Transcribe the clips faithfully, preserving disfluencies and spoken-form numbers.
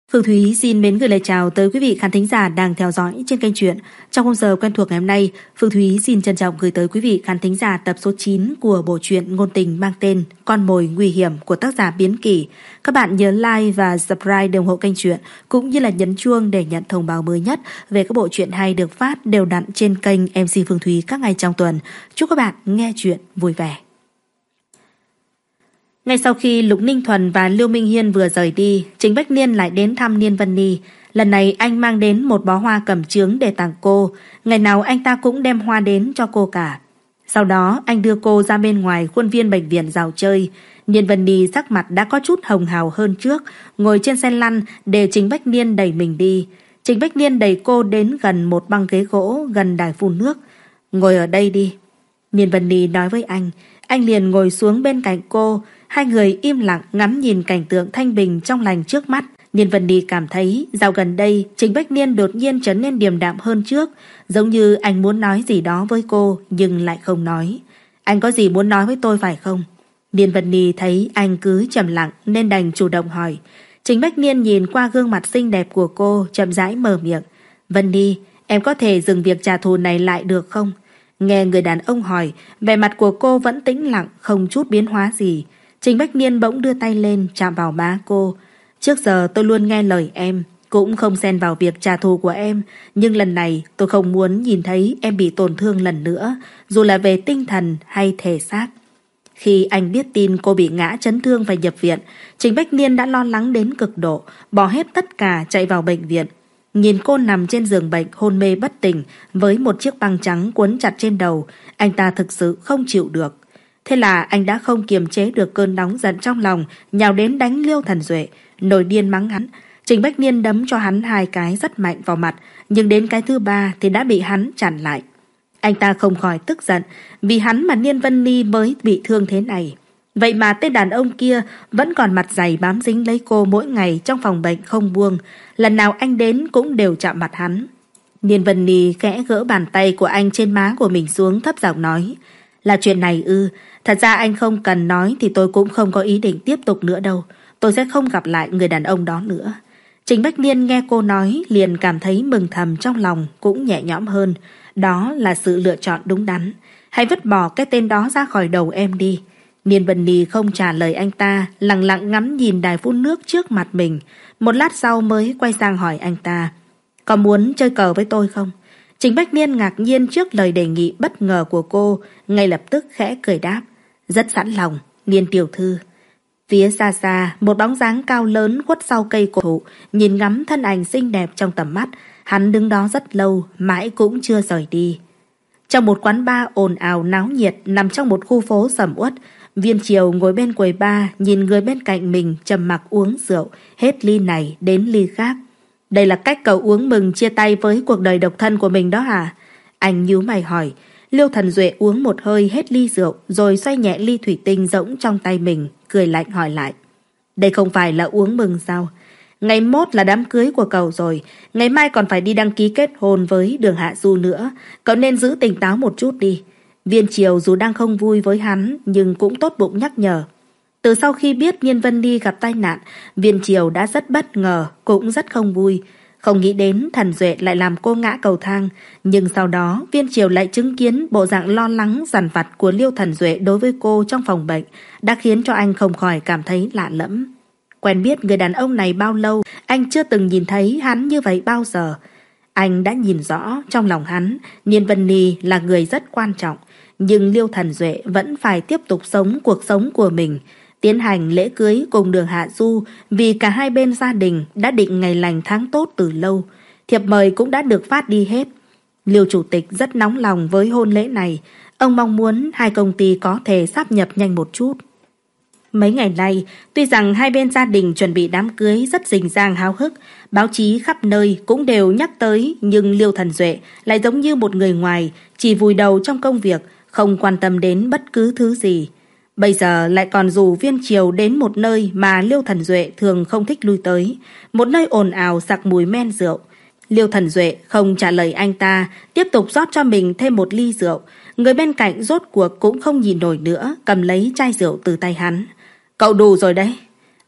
Phương Thúy xin mến gửi lời chào tới quý vị khán thính giả đang theo dõi trên kênh truyện. Trong khung giờ quen thuộc ngày hôm nay, Phương Thúy xin trân trọng gửi tới quý vị khán thính giả tập số chín của bộ truyện ngôn tình mang tên Con mồi nguy hiểm của tác giả Biến Kỳ. Các bạn nhớ like và subscribe để ủng hộ kênh truyện, cũng như là nhấn chuông để nhận thông báo mới nhất về các bộ truyện hay được phát đều đặn trên kênh em xê Phương Thúy các ngày trong tuần. Chúc các bạn nghe truyện vui vẻ. Ngay sau khi Lục Ninh Thuần và Lưu Minh Hiên vừa rời đi, Trình Bách Niên lại đến thăm Niên Vân Ni. Lần này anh mang đến một bó hoa cẩm chướng để tặng cô. Ngày nào anh ta cũng đem hoa đến cho cô cả. Sau đó anh đưa cô ra bên ngoài khuôn viên bệnh viện dạo chơi. Niên Vân Ni sắc mặt đã có chút hồng hào hơn trước, ngồi trên xe lăn để Trình Bách Niên đẩy mình đi. Trình Bách Niên đẩy cô đến gần một băng ghế gỗ gần đài phun nước. Ngồi ở đây đi. Niên Vân Ni nói với anh. Anh liền ngồi xuống bên cạnh cô. Hai người im lặng ngắm nhìn cảnh tượng thanh bình trong lành trước mắt. Niên Vân Ni cảm thấy dạo gần đây Trình Bách Niên đột nhiên trở nên điềm đạm hơn trước, giống như anh muốn nói gì đó với cô nhưng lại không nói. Anh có gì muốn nói với tôi phải không? Niên Vân Ni thấy anh cứ trầm lặng nên đành chủ động hỏi. Trình Bách Niên nhìn qua gương mặt xinh đẹp của cô, chậm rãi mở miệng. Vân Ni, em có thể dừng việc trả thù này lại được không? Nghe người đàn ông hỏi, vẻ mặt của cô vẫn tĩnh lặng, không chút biến hóa gì. Trình Bách Niên bỗng đưa tay lên chạm vào má cô. Trước giờ tôi luôn nghe lời em, cũng không xen vào việc trả thù của em, nhưng lần này tôi không muốn nhìn thấy em bị tổn thương lần nữa, dù là về tinh thần hay thể xác. Khi anh biết tin cô bị ngã chấn thương phải nhập viện, Trình Bách Niên đã lo lắng đến cực độ, bỏ hết tất cả chạy vào bệnh viện. Nhìn cô nằm trên giường bệnh hôn mê bất tỉnh với một chiếc băng trắng quấn chặt trên đầu, anh ta thực sự không chịu được. Thế là anh đã không kiềm chế được cơn nóng giận trong lòng, nhào đến đánh Liêu Thần Duệ, nổi điên mắng hắn. Trình Bách Niên đấm cho hắn hai cái rất mạnh vào mặt, nhưng đến cái thứ ba thì đã bị hắn chặn lại. Anh ta không khỏi tức giận, vì hắn mà Niên Vân Ni mới bị thương thế này. Vậy mà tên đàn ông kia vẫn còn mặt dày bám dính lấy cô mỗi ngày trong phòng bệnh không buông, lần nào anh đến cũng đều chạm mặt hắn. Niên Vân Ni khẽ gỡ bàn tay của anh trên má của mình xuống, thấp giọng nói. Là chuyện này ư? Thật ra anh không cần nói thì tôi cũng không có ý định tiếp tục nữa đâu. Tôi sẽ không gặp lại người đàn ông đó nữa. Trình Bách Niên nghe cô nói liền cảm thấy mừng thầm trong lòng, cũng nhẹ nhõm hơn. Đó là sự lựa chọn đúng đắn. Hãy vứt bỏ cái tên đó ra khỏi đầu em đi. Niên Vân Ni không trả lời anh ta, lặng lặng ngắm nhìn đài phun nước trước mặt mình. Một lát sau mới quay sang hỏi anh ta. Có muốn chơi cờ với tôi không? Trình Bách Niên ngạc nhiên trước lời đề nghị bất ngờ của cô, ngay lập tức khẽ cười đáp. Rất sẵn lòng, Niên tiểu thư. Phía xa xa, một bóng dáng cao lớn khuất sau cây cổ thụ, nhìn ngắm thân ảnh xinh đẹp trong tầm mắt. Hắn đứng đó rất lâu, mãi cũng chưa rời đi. Trong một quán bar ồn ào náo nhiệt nằm trong một khu phố sầm uất, Viên Triều ngồi bên quầy bar, nhìn người bên cạnh mình trầm mặc uống rượu, hết ly này đến ly khác. Đây là cách cậu uống mừng chia tay với cuộc đời độc thân của mình đó hả? Anh nhíu mày hỏi. Liêu Thần Duệ uống một hơi hết ly rượu, rồi xoay nhẹ ly thủy tinh rỗng trong tay mình, cười lạnh hỏi lại. Đây không phải là uống mừng sao? Ngày mốt là đám cưới của cậu rồi, ngày mai còn phải đi đăng ký kết hôn với Đường Hạ Du nữa. Cậu nên giữ tỉnh táo một chút đi. Viên Triều dù đang không vui với hắn, nhưng cũng tốt bụng nhắc nhở. Từ sau khi biết Niên Vân Ni gặp tai nạn, Viên Triều đã rất bất ngờ, cũng rất không vui. Không nghĩ đến Thần Duệ lại làm cô ngã cầu thang. Nhưng sau đó Viên Triều lại chứng kiến bộ dạng lo lắng dằn vặt của Liêu Thần Duệ đối với cô trong phòng bệnh, đã khiến cho anh không khỏi cảm thấy lạ lẫm. Quen biết người đàn ông này bao lâu, anh chưa từng nhìn thấy hắn như vậy bao giờ. Anh đã nhìn rõ trong lòng hắn, Niên Vân Ni là người rất quan trọng, nhưng Liêu Thần Duệ vẫn phải tiếp tục sống cuộc sống của mình, tiến hành lễ cưới cùng Đường Hạ Du, vì cả hai bên gia đình đã định ngày lành tháng tốt từ lâu. Thiệp mời cũng đã được phát đi hết. Liêu chủ tịch rất nóng lòng với hôn lễ này. Ông mong muốn hai công ty có thể sáp nhập nhanh một chút. Mấy ngày nay, tuy rằng hai bên gia đình chuẩn bị đám cưới rất rình rang háo hức, báo chí khắp nơi cũng đều nhắc tới, nhưng Liêu Thần Duệ lại giống như một người ngoài, chỉ vùi đầu trong công việc, không quan tâm đến bất cứ thứ gì. Bây giờ lại còn rủ Viên Triều đến một nơi mà Liêu Thần Duệ thường không thích lui tới, một nơi ồn ào sặc mùi men rượu. Liêu Thần Duệ không trả lời anh ta, tiếp tục rót cho mình thêm một ly rượu. Người bên cạnh rốt cuộc cũng không nhìn nổi nữa, cầm lấy chai rượu từ tay hắn. Cậu đủ rồi đấy.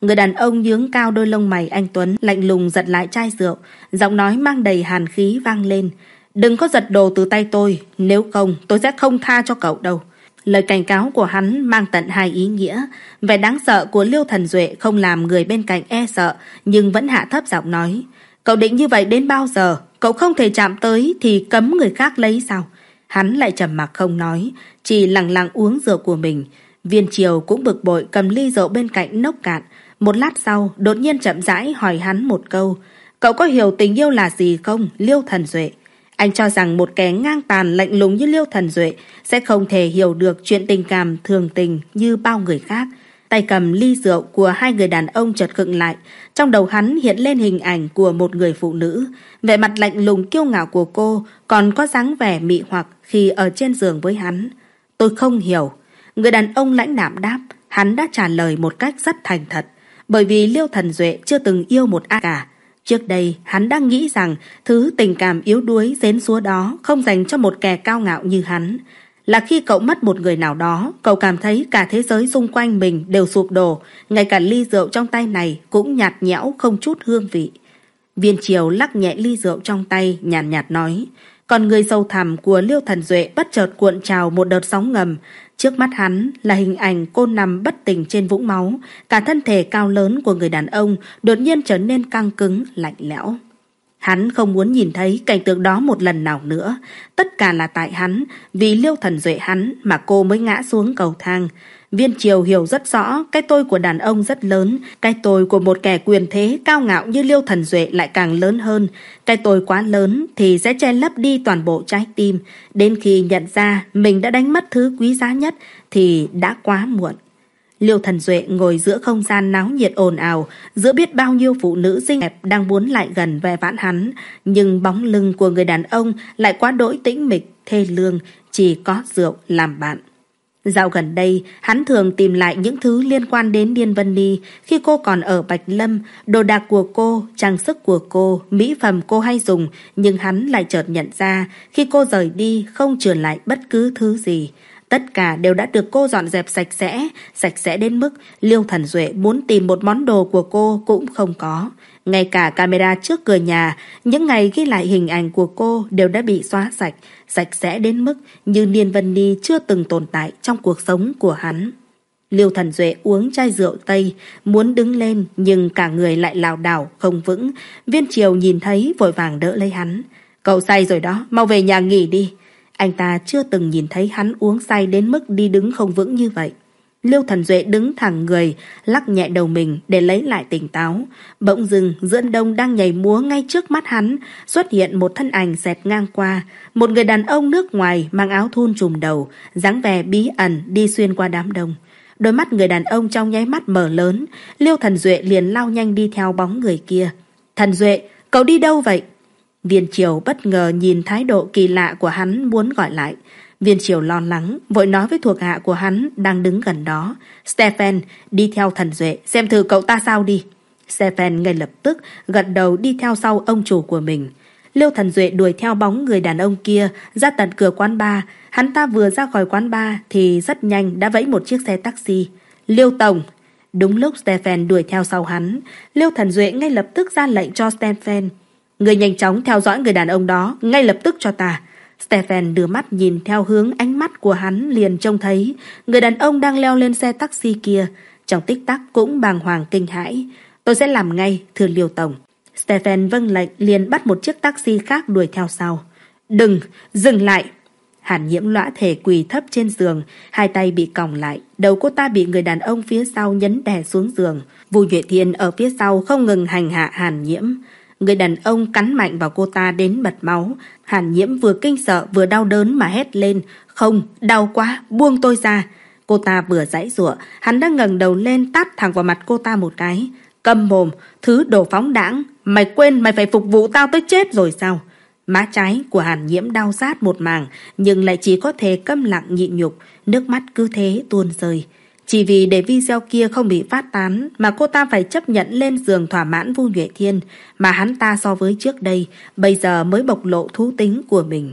Người đàn ông nhướng cao đôi lông mày anh tuấn, lạnh lùng giật lại chai rượu, giọng nói mang đầy hàn khí vang lên. Đừng có giật đồ từ tay tôi, nếu không tôi sẽ không tha cho cậu đâu. Lời cảnh cáo của hắn mang tận hai ý nghĩa. Vẻ đáng sợ của Liêu Thần Duệ không làm người bên cạnh e sợ, nhưng vẫn hạ thấp giọng nói. Cậu định như vậy đến bao giờ? Cậu không thể chạm tới thì cấm người khác lấy sao? Hắn lại trầm mặc không nói, chỉ lặng lặng uống rượu của mình. Viên Triều cũng bực bội cầm ly rượu bên cạnh nốc cạn. Một lát sau, đột nhiên chậm rãi hỏi hắn một câu. Cậu có hiểu tình yêu là gì không, Liêu Thần Duệ? Anh cho rằng một kẻ ngang tàn lạnh lùng như Liêu Thần Duệ sẽ không thể hiểu được chuyện tình cảm thường tình như bao người khác. Tay cầm ly rượu của hai người đàn ông chợt khựng lại. Trong đầu hắn hiện lên hình ảnh của một người phụ nữ. Vẻ mặt lạnh lùng kiêu ngạo của cô còn có dáng vẻ mị hoặc khi ở trên giường với hắn. Tôi không hiểu. Người đàn ông lãnh đạm đáp. Hắn đã trả lời một cách rất thành thật. Bởi vì Liêu Thần Duệ chưa từng yêu một ai cả. Trước đây hắn đang nghĩ rằng thứ tình cảm yếu đuối rến súa đó không dành cho một kẻ cao ngạo như hắn. Là khi cậu mất một người nào đó, cậu cảm thấy cả thế giới xung quanh mình đều sụp đổ, ngay cả ly rượu trong tay này cũng nhạt nhẽo không chút hương vị. Viên Triều lắc nhẹ ly rượu trong tay, nhàn nhạt, nhạt nói. Còn người sâu thẳm của Liêu Thần Duệ bất chợt cuộn trào một đợt sóng ngầm. Trước mắt hắn là hình ảnh cô nằm bất tỉnh trên vũng máu, cả thân thể cao lớn của người đàn ông đột nhiên trở nên căng cứng, lạnh lẽo. Hắn không muốn nhìn thấy cảnh tượng đó một lần nào nữa. Tất cả là tại hắn, vì Liêu Thần Duệ hắn mà cô mới ngã xuống cầu thang. Viên Triều hiểu rất rõ cái tôi của đàn ông rất lớn, cái tôi của một kẻ quyền thế cao ngạo như Liêu Thần Duệ lại càng lớn hơn. Cái tôi quá lớn thì sẽ che lấp đi toàn bộ trái tim. Đến khi nhận ra mình đã đánh mất thứ quý giá nhất thì đã quá muộn. Liêu Thần Duệ ngồi giữa không gian náo nhiệt ồn ào, giữa biết bao nhiêu phụ nữ xinh đẹp đang muốn lại gần ve vãn hắn, nhưng bóng lưng của người đàn ông lại quá đỗi tĩnh mịch, thê lương, chỉ có rượu làm bạn. Dạo gần đây, hắn thường tìm lại những thứ liên quan đến Điên Vân Ni khi cô còn ở Bạch Lâm, đồ đạc của cô, trang sức của cô, mỹ phẩm cô hay dùng, nhưng hắn lại chợt nhận ra khi cô rời đi không trừ lại bất cứ thứ gì. Tất cả đều đã được cô dọn dẹp sạch sẽ, sạch sẽ đến mức Liêu Thần Duệ muốn tìm một món đồ của cô cũng không có. Ngay cả camera trước cửa nhà, những ngày ghi lại hình ảnh của cô đều đã bị xóa sạch, sạch sẽ đến mức như Niên Vân Ni chưa từng tồn tại trong cuộc sống của hắn. Liêu Thần Duệ uống chai rượu Tây, muốn đứng lên nhưng cả người lại lảo đảo không vững. Viên Triều nhìn thấy vội vàng đỡ lấy hắn. Cậu say rồi đó, mau về nhà nghỉ đi. Anh ta chưa từng nhìn thấy hắn uống say đến mức đi đứng không vững như vậy. Liêu Thần Duệ đứng thẳng người, lắc nhẹ đầu mình để lấy lại tỉnh táo. Bỗng dưng giữa đông đang nhảy múa ngay trước mắt hắn, xuất hiện một thân ảnh xẹt ngang qua. Một người đàn ông nước ngoài mang áo thun trùm đầu, dáng vẻ bí ẩn đi xuyên qua đám đông. Đôi mắt người đàn ông trong nháy mắt mở lớn, Liêu Thần Duệ liền lao nhanh đi theo bóng người kia. Thần Duệ, cậu đi đâu vậy? Viên Triều bất ngờ nhìn thái độ kỳ lạ của hắn muốn gọi lại. Viên Triều lo lắng, vội nói với thuộc hạ của hắn đang đứng gần đó. Stephen, đi theo Thần Duệ, xem thử cậu ta sao đi. Stephen ngay lập tức gật đầu đi theo sau ông chủ của mình. Liêu Thần Duệ đuổi theo bóng người đàn ông kia ra tận cửa quán bar. Hắn ta vừa ra khỏi quán bar thì rất nhanh đã vẫy một chiếc xe taxi. Liêu Tổng. Đúng lúc Stephen đuổi theo sau hắn, Liêu Thần Duệ ngay lập tức ra lệnh cho Stephen. Người nhanh chóng theo dõi người đàn ông đó, ngay lập tức cho ta. Stephen đưa mắt nhìn theo hướng ánh mắt của hắn liền trông thấy người đàn ông đang leo lên xe taxi kia. Trong tích tắc cũng bàng hoàng kinh hãi. Tôi sẽ làm ngay, thưa Liêu Tổng. Stephen vâng lệnh liền bắt một chiếc taxi khác đuổi theo sau. Đừng, dừng lại. Hàn Nhiễm lõa thể quỳ thấp trên giường, hai tay bị còng lại, đầu cô ta bị người đàn ông phía sau nhấn đè xuống giường. Vu Duệ Thiên ở phía sau không ngừng hành hạ Hàn Nhiễm. Người đàn ông cắn mạnh vào cô ta đến bật máu. Hàn Nhiễm vừa kinh sợ vừa đau đớn mà hét lên. Không, đau quá, buông tôi ra. Cô ta vừa giãy giụa, hắn đã ngẩng đầu lên tát thẳng vào mặt cô ta một cái. Câm mồm, thứ đồ phóng đãng. Mày quên mày phải phục vụ tao tới chết rồi sao? Má trái của Hàn Nhiễm đau rát một mảng, nhưng lại chỉ có thể câm lặng nhịn nhục, nước mắt cứ thế tuôn rơi. Chỉ vì để video kia không bị phát tán mà cô ta phải chấp nhận lên giường thỏa mãn Vu Nhuệ Thiên, mà hắn ta so với trước đây bây giờ mới bộc lộ thú tính của mình.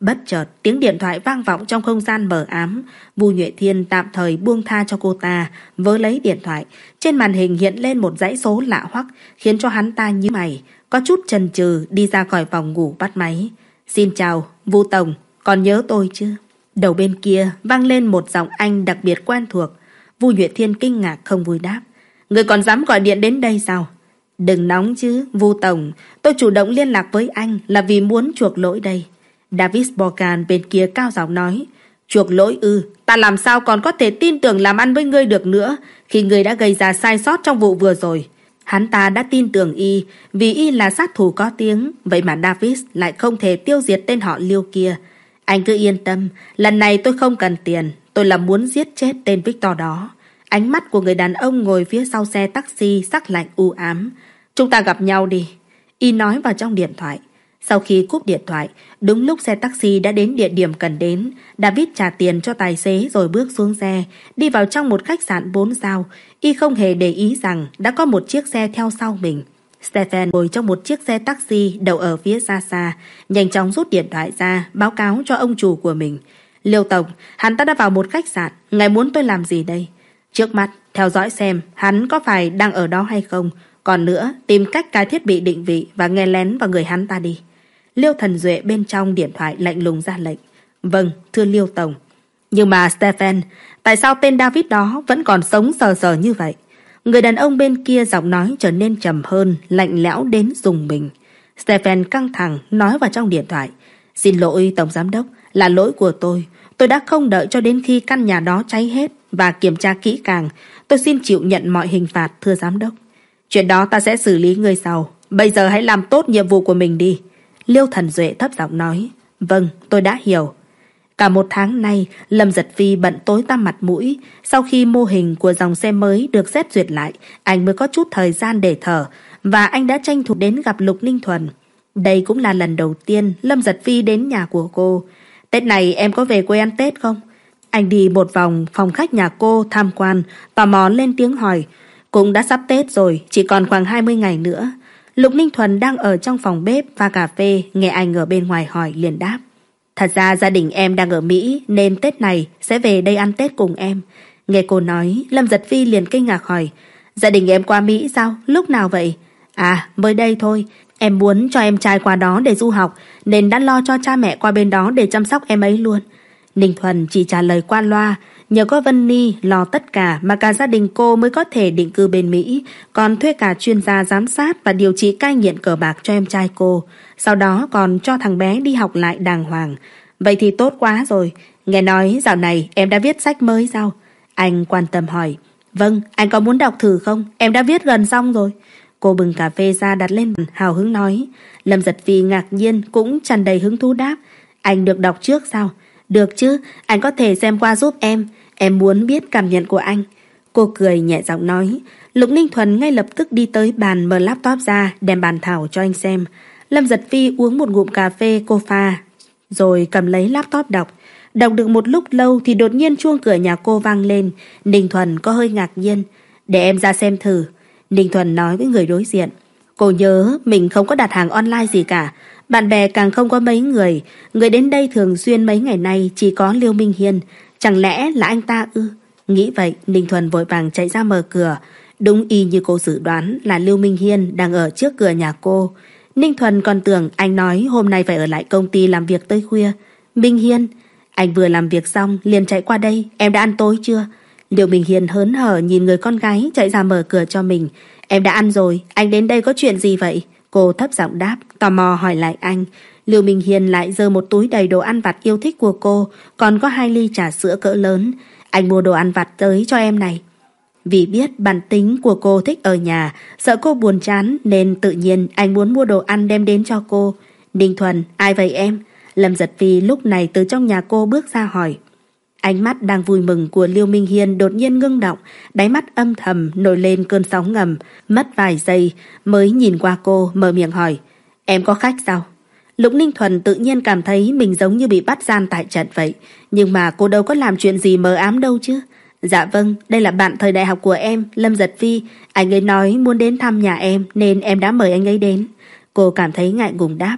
Bất chợt tiếng điện thoại vang vọng trong không gian mờ ám. Vu Nhuệ Thiên tạm thời buông tha cho cô ta, vớ lấy điện thoại. Trên màn hình hiện lên một dãy số lạ hoắc, khiến cho hắn ta nhíu mày, có chút chần chừ đi ra khỏi phòng ngủ bắt máy. Xin chào, Vu Tổng, còn nhớ tôi chứ? Đầu bên kia vang lên một giọng Anh đặc biệt quen thuộc. Vu Nhuệ Thiên kinh ngạc không vui đáp. Người còn dám gọi điện đến đây sao? Đừng nóng chứ, Vu Tổng, tôi chủ động liên lạc với anh là vì muốn chuộc lỗi đây. David Morgan bên kia cao giọng nói. Chuộc lỗi ư, ta làm sao còn có thể tin tưởng làm ăn với ngươi được nữa khi ngươi đã gây ra sai sót trong vụ vừa rồi. Hắn ta đã tin tưởng y vì y là sát thủ có tiếng, vậy mà David lại không thể tiêu diệt tên họ Liêu kia. Anh cứ yên tâm, lần này tôi không cần tiền, tôi là muốn giết chết tên Victor đó. Ánh mắt của người đàn ông ngồi phía sau xe taxi sắc lạnh u ám. Chúng ta gặp nhau đi, y nói vào trong điện thoại. Sau khi cúp điện thoại, đúng lúc xe taxi đã đến địa điểm cần đến, David trả tiền cho tài xế rồi bước xuống xe, đi vào trong một khách sạn bốn sao. Y không hề để ý rằng đã có một chiếc xe theo sau mình. Stephen ngồi trong một chiếc xe taxi đậu ở phía xa xa, nhanh chóng rút điện thoại ra, báo cáo cho ông chủ của mình. Liêu Tổng, hắn ta đã vào một khách sạn, ngài muốn tôi làm gì đây? Trước mắt, theo dõi xem hắn có phải đang ở đó hay không. Còn nữa, tìm cách cài thiết bị định vị và nghe lén vào người hắn ta đi. Liêu Thần Duệ bên trong điện thoại lạnh lùng ra lệnh. Vâng, thưa Liêu Tổng. Nhưng mà Stephen, tại sao tên David đó vẫn còn sống sờ sờ như vậy? Người đàn ông bên kia giọng nói trở nên trầm hơn, lạnh lẽo đến rùng mình. Stephen căng thẳng nói vào trong điện thoại. Xin lỗi Tổng Giám Đốc, là lỗi của tôi. Tôi đã không đợi cho đến khi căn nhà đó cháy hết và kiểm tra kỹ càng. Tôi xin chịu nhận mọi hình phạt, thưa Giám Đốc. Chuyện đó ta sẽ xử lý ngươi sau. Bây giờ hãy làm tốt nhiệm vụ của mình đi. Liêu Thần Duệ thấp giọng nói. Vâng, tôi đã hiểu. Cả một tháng nay, Lâm Giật Phi bận tối tăm mặt mũi. Sau khi mô hình của dòng xe mới được xét duyệt lại, anh mới có chút thời gian để thở, và anh đã tranh thủ đến gặp Lục Ninh Thuần. Đây cũng là lần đầu tiên Lâm Giật Phi đến nhà của cô. Tết này em có về quê ăn Tết không? Anh đi một vòng phòng khách nhà cô tham quan, tò mò lên tiếng hỏi. Cũng đã sắp Tết rồi, chỉ còn khoảng hai mươi ngày nữa. Lục Ninh Thuần đang ở trong phòng bếp pha cà phê, nghe anh ở bên ngoài hỏi liền đáp. Thật ra gia đình em đang ở Mỹ nên Tết này sẽ về đây ăn Tết cùng em. Nghe cô nói, Lâm Giật Phi liền kinh ngạc hỏi. Gia đình em qua Mỹ sao? Lúc nào vậy? À, mới đây thôi. Em muốn cho em trai qua đó để du học nên đã lo cho cha mẹ qua bên đó để chăm sóc em ấy luôn. Ninh Thuần chỉ trả lời qua loa. Nhờ có Vân Ni lo tất cả mà cả gia đình cô mới có thể định cư bên Mỹ, còn thuê cả chuyên gia giám sát và điều trị cai nghiện cờ bạc cho em trai cô. Sau đó còn cho thằng bé đi học lại đàng hoàng. Vậy thì tốt quá rồi. Nghe nói dạo này em đã viết sách mới sao? Anh quan tâm hỏi. Vâng, anh có muốn đọc thử không? Em đã viết gần xong rồi. Cô bưng cà phê ra đặt lên bàn, hào hứng nói. Lâm Giật Phi ngạc nhiên cũng tràn đầy hứng thú đáp. Anh được đọc trước sao? Được chứ, anh có thể xem qua giúp em. Em muốn biết cảm nhận của anh. Cô cười nhẹ giọng nói. Lục Ninh Thuần ngay lập tức đi tới bàn mở laptop ra, đem bàn thảo cho anh xem. Lâm Giật Phi uống một ngụm cà phê cô pha, rồi cầm lấy laptop đọc. Đọc được một lúc lâu thì đột nhiên chuông cửa nhà cô vang lên. Ninh Thuần có hơi ngạc nhiên. Để em ra xem thử. Ninh Thuần nói với người đối diện. Cô nhớ mình không có đặt hàng online gì cả. Bạn bè càng không có mấy người. Người đến đây thường xuyên mấy ngày nay chỉ có Liêu Minh Hiên. Chẳng lẽ là anh ta ư? Nghĩ vậy, Ninh Thuần vội vàng chạy ra mở cửa. Đúng y như cô dự đoán là Liêu Minh Hiên đang ở trước cửa nhà cô. Ninh Thuần còn tưởng anh nói hôm nay phải ở lại công ty làm việc tới khuya. Minh Hiên, anh vừa làm việc xong liền chạy qua đây. Em đã ăn tối chưa? Liêu Minh Hiên hớn hở nhìn người con gái chạy ra mở cửa cho mình. Em đã ăn rồi, anh đến đây có chuyện gì vậy? Cô thấp giọng đáp, tò mò hỏi lại anh. Liêu Minh Hiên lại giơ một túi đầy đồ ăn vặt yêu thích của cô, còn có hai ly trà sữa cỡ lớn. Anh mua đồ ăn vặt tới cho em này. Vì biết bản tính của cô thích ở nhà, sợ cô buồn chán nên tự nhiên anh muốn mua đồ ăn đem đến cho cô. Ninh Thuần, ai vậy em? Lâm Giật Phi lúc này từ trong nhà cô bước ra hỏi. Ánh mắt đang vui mừng của Liêu Minh Hiên đột nhiên ngưng động, đáy mắt âm thầm nổi lên cơn sóng ngầm, mất vài giây mới nhìn qua cô mở miệng hỏi. Em có khách sao? Lục Ninh Thuần tự nhiên cảm thấy mình giống như bị bắt gian tại trận vậy, nhưng mà cô đâu có làm chuyện gì mờ ám đâu chứ. Dạ vâng, đây là bạn thời đại học của em, Lâm Giật Phi. Anh ấy nói muốn đến thăm nhà em nên em đã mời anh ấy đến. Cô cảm thấy ngại ngùng đáp.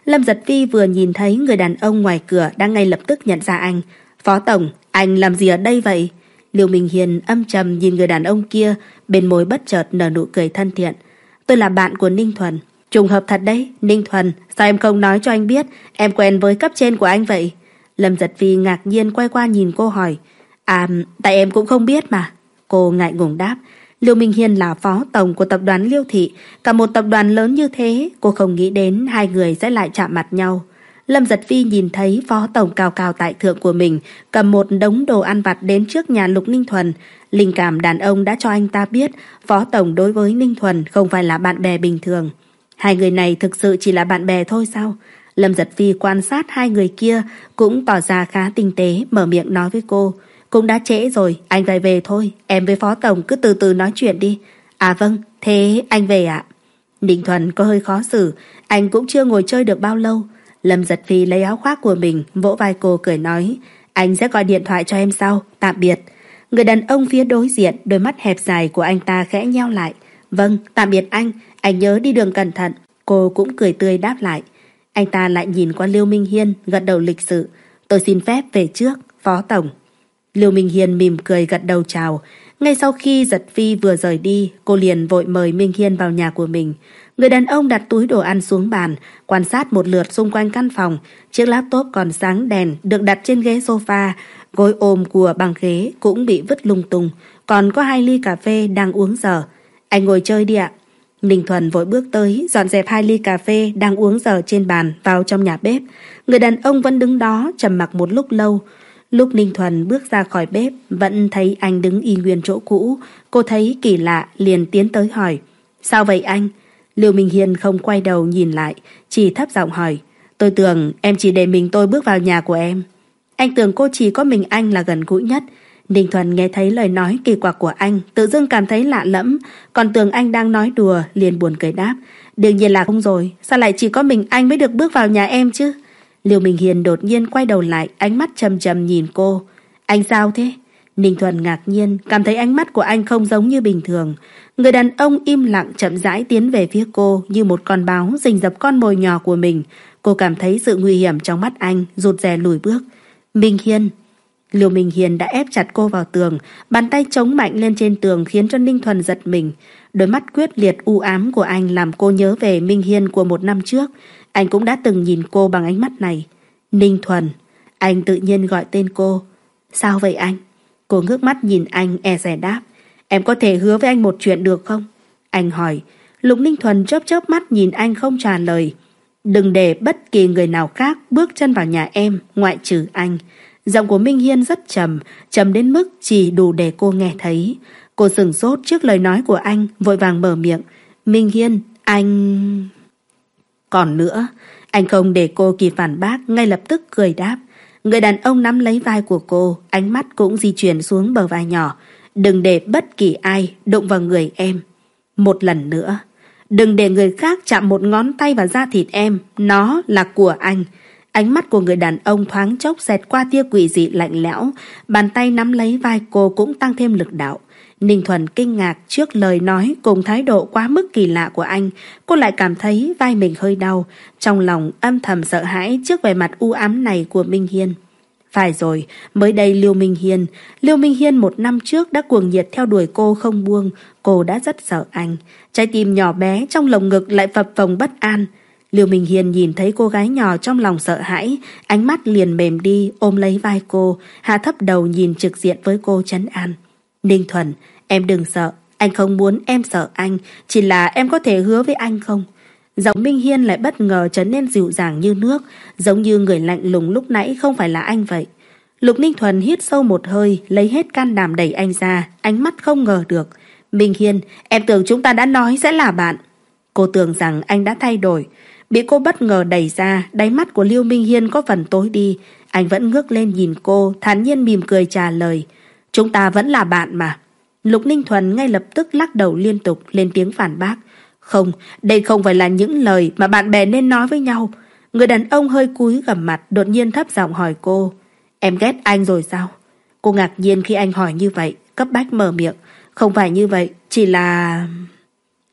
Lâm Giật Phi vừa nhìn thấy người đàn ông ngoài cửa đã ngay lập tức nhận ra anh. Phó tổng, anh làm gì ở đây vậy? Liêu Minh Hiên âm trầm nhìn người đàn ông kia, bên môi bất chợt nở nụ cười thân thiện. Tôi là bạn của Ninh Thuần. Trùng hợp thật đấy, Ninh Thuần, sao em không nói cho anh biết em quen với cấp trên của anh vậy? Lâm Giật Phi ngạc nhiên quay qua nhìn cô hỏi. À, tại em cũng không biết mà. Cô ngại ngùng đáp. Liêu Minh Hiên là phó tổng của tập đoàn Liêu Thị, cả một tập đoàn lớn như thế, cô không nghĩ đến hai người sẽ lại chạm mặt nhau. Lâm Giật Phi nhìn thấy phó tổng cao cao tại thượng của mình cầm một đống đồ ăn vặt đến trước nhà Lục Ninh Thuần. Linh cảm đàn ông đã cho anh ta biết phó tổng đối với Ninh Thuần không phải là bạn bè bình thường. Hai người này thực sự chỉ là bạn bè thôi sao? Lâm Giật Phi quan sát hai người kia cũng tỏ ra khá tinh tế, mở miệng nói với cô. Cũng đã trễ rồi, anh phải về thôi. Em với phó tổng cứ từ từ nói chuyện đi. À vâng, thế anh về ạ. Ninh Thuần có hơi khó xử, anh cũng chưa ngồi chơi được bao lâu. Lâm Giật Phi lấy áo khoác của mình, vỗ vai cô cười nói. Anh sẽ gọi điện thoại cho em sau, tạm biệt. Người đàn ông phía đối diện, đôi mắt hẹp dài của anh ta khẽ nheo lại. Vâng, tạm biệt anh, anh nhớ đi đường cẩn thận. Cô cũng cười tươi đáp lại. Anh ta lại nhìn qua Liêu Minh Hiên, gật đầu lịch sự. Tôi xin phép về trước, phó tổng. Liêu Minh Hiên mỉm cười gật đầu chào. Ngay sau khi Giật Phi vừa rời đi, cô liền vội mời Minh Hiên vào nhà của mình. Người đàn ông đặt túi đồ ăn xuống bàn, quan sát một lượt xung quanh căn phòng. Chiếc laptop còn sáng đèn được đặt trên ghế sofa, gối ôm của bằng ghế cũng bị vứt lung tung, còn có hai ly cà phê đang uống dở. Anh ngồi chơi đi ạ. Ninh Thuần vội bước tới, dọn dẹp hai ly cà phê đang uống dở trên bàn vào trong nhà bếp. Người đàn ông vẫn đứng đó trầm mặc một lúc lâu. Lúc Ninh Thuần bước ra khỏi bếp, vẫn thấy anh đứng y nguyên chỗ cũ. Cô thấy kỳ lạ, liền tiến tới hỏi. Sao vậy anh? Liêu Minh Hiên không quay đầu nhìn lại, chỉ thấp giọng hỏi. Tôi tưởng em chỉ để mình tôi bước vào nhà của em. Anh tưởng cô chỉ có mình anh là gần gũi nhất. Ninh Thuần nghe thấy lời nói kỳ quặc của anh, tự dưng cảm thấy lạ lẫm, còn tưởng anh đang nói đùa, liền buồn cười đáp. Đương nhiên là không rồi, sao lại chỉ có mình anh mới được bước vào nhà em chứ? Liêu Minh Hiên đột nhiên quay đầu lại, ánh mắt trầm trầm nhìn cô. Anh sao thế? Ninh Thuần ngạc nhiên, cảm thấy ánh mắt của anh không giống như bình thường. Người đàn ông im lặng chậm rãi tiến về phía cô như một con báo rình rập con mồi nhỏ của mình. Cô cảm thấy sự nguy hiểm trong mắt anh, rụt rè lùi bước. Minh Hiên. Liêu Minh Hiên đã ép chặt cô vào tường, bàn tay chống mạnh lên trên tường khiến cho Ninh Thuần giật mình. Đôi mắt quyết liệt u ám của anh làm cô nhớ về Minh Hiên của một năm trước. Anh cũng đã từng nhìn cô bằng ánh mắt này. Ninh Thuần. Anh tự nhiên gọi tên cô. Sao vậy anh? Cô ngước mắt nhìn anh e dè đáp. Em có thể hứa với anh một chuyện được không? Anh hỏi. Lục Ninh Thuần chớp chớp mắt nhìn anh không trả lời. Đừng để bất kỳ người nào khác bước chân vào nhà em, ngoại trừ anh. Giọng của Minh Hiên rất trầm, trầm đến mức chỉ đủ để cô nghe thấy. Cô sửng sốt trước lời nói của anh, vội vàng mở miệng. Minh Hiên, anh... Còn nữa, anh không để cô kịp phản bác, ngay lập tức cười đáp. Người đàn ông nắm lấy vai của cô, ánh mắt cũng di chuyển xuống bờ vai nhỏ. Đừng để bất kỳ ai đụng vào người em. Một lần nữa, đừng để người khác chạm một ngón tay vào da thịt em, nó là của anh. Ánh mắt của người đàn ông thoáng chốc xẹt qua tia quỷ dị lạnh lẽo, bàn tay nắm lấy vai cô cũng tăng thêm lực đạo. Ninh Thuần kinh ngạc trước lời nói cùng thái độ quá mức kỳ lạ của anh. Cô lại cảm thấy vai mình hơi đau, trong lòng âm thầm sợ hãi trước vẻ mặt u ám này của Minh Hiên. Phải rồi, mới đây Liêu Minh Hiên Liêu Minh Hiên một năm trước đã cuồng nhiệt theo đuổi cô không buông. Cô đã rất sợ anh. Trái tim nhỏ bé trong lồng ngực lại phập phồng bất an. Liêu Minh Hiên nhìn thấy cô gái nhỏ trong lòng sợ hãi, ánh mắt liền mềm đi, ôm lấy vai cô, hạ thấp đầu nhìn trực diện với cô trấn an. Ninh Thuần, em đừng sợ, anh không muốn em sợ anh, chỉ là em có thể hứa với anh không? Giọng Minh Hiên lại bất ngờ trở nên dịu dàng như nước, giống như người lạnh lùng lúc nãy không phải là anh vậy. Lục Ninh Thuần hít sâu một hơi, lấy hết can đảm đẩy anh ra, ánh mắt không ngờ được. Minh Hiên, em tưởng chúng ta đã nói sẽ là bạn. Cô tưởng rằng anh đã thay đổi. Bị cô bất ngờ đẩy ra, đáy mắt của Liêu Minh Hiên có phần tối đi. Anh vẫn ngước lên nhìn cô, thản nhiên mỉm cười trả lời. Chúng ta vẫn là bạn mà. Lục Ninh Thuần ngay lập tức lắc đầu liên tục, lên tiếng phản bác. Không, đây không phải là những lời mà bạn bè nên nói với nhau. Người đàn ông hơi cúi gằm mặt, đột nhiên thấp giọng hỏi cô. Em ghét anh rồi sao? Cô ngạc nhiên khi anh hỏi như vậy, cấp bách mở miệng. Không phải như vậy, chỉ là...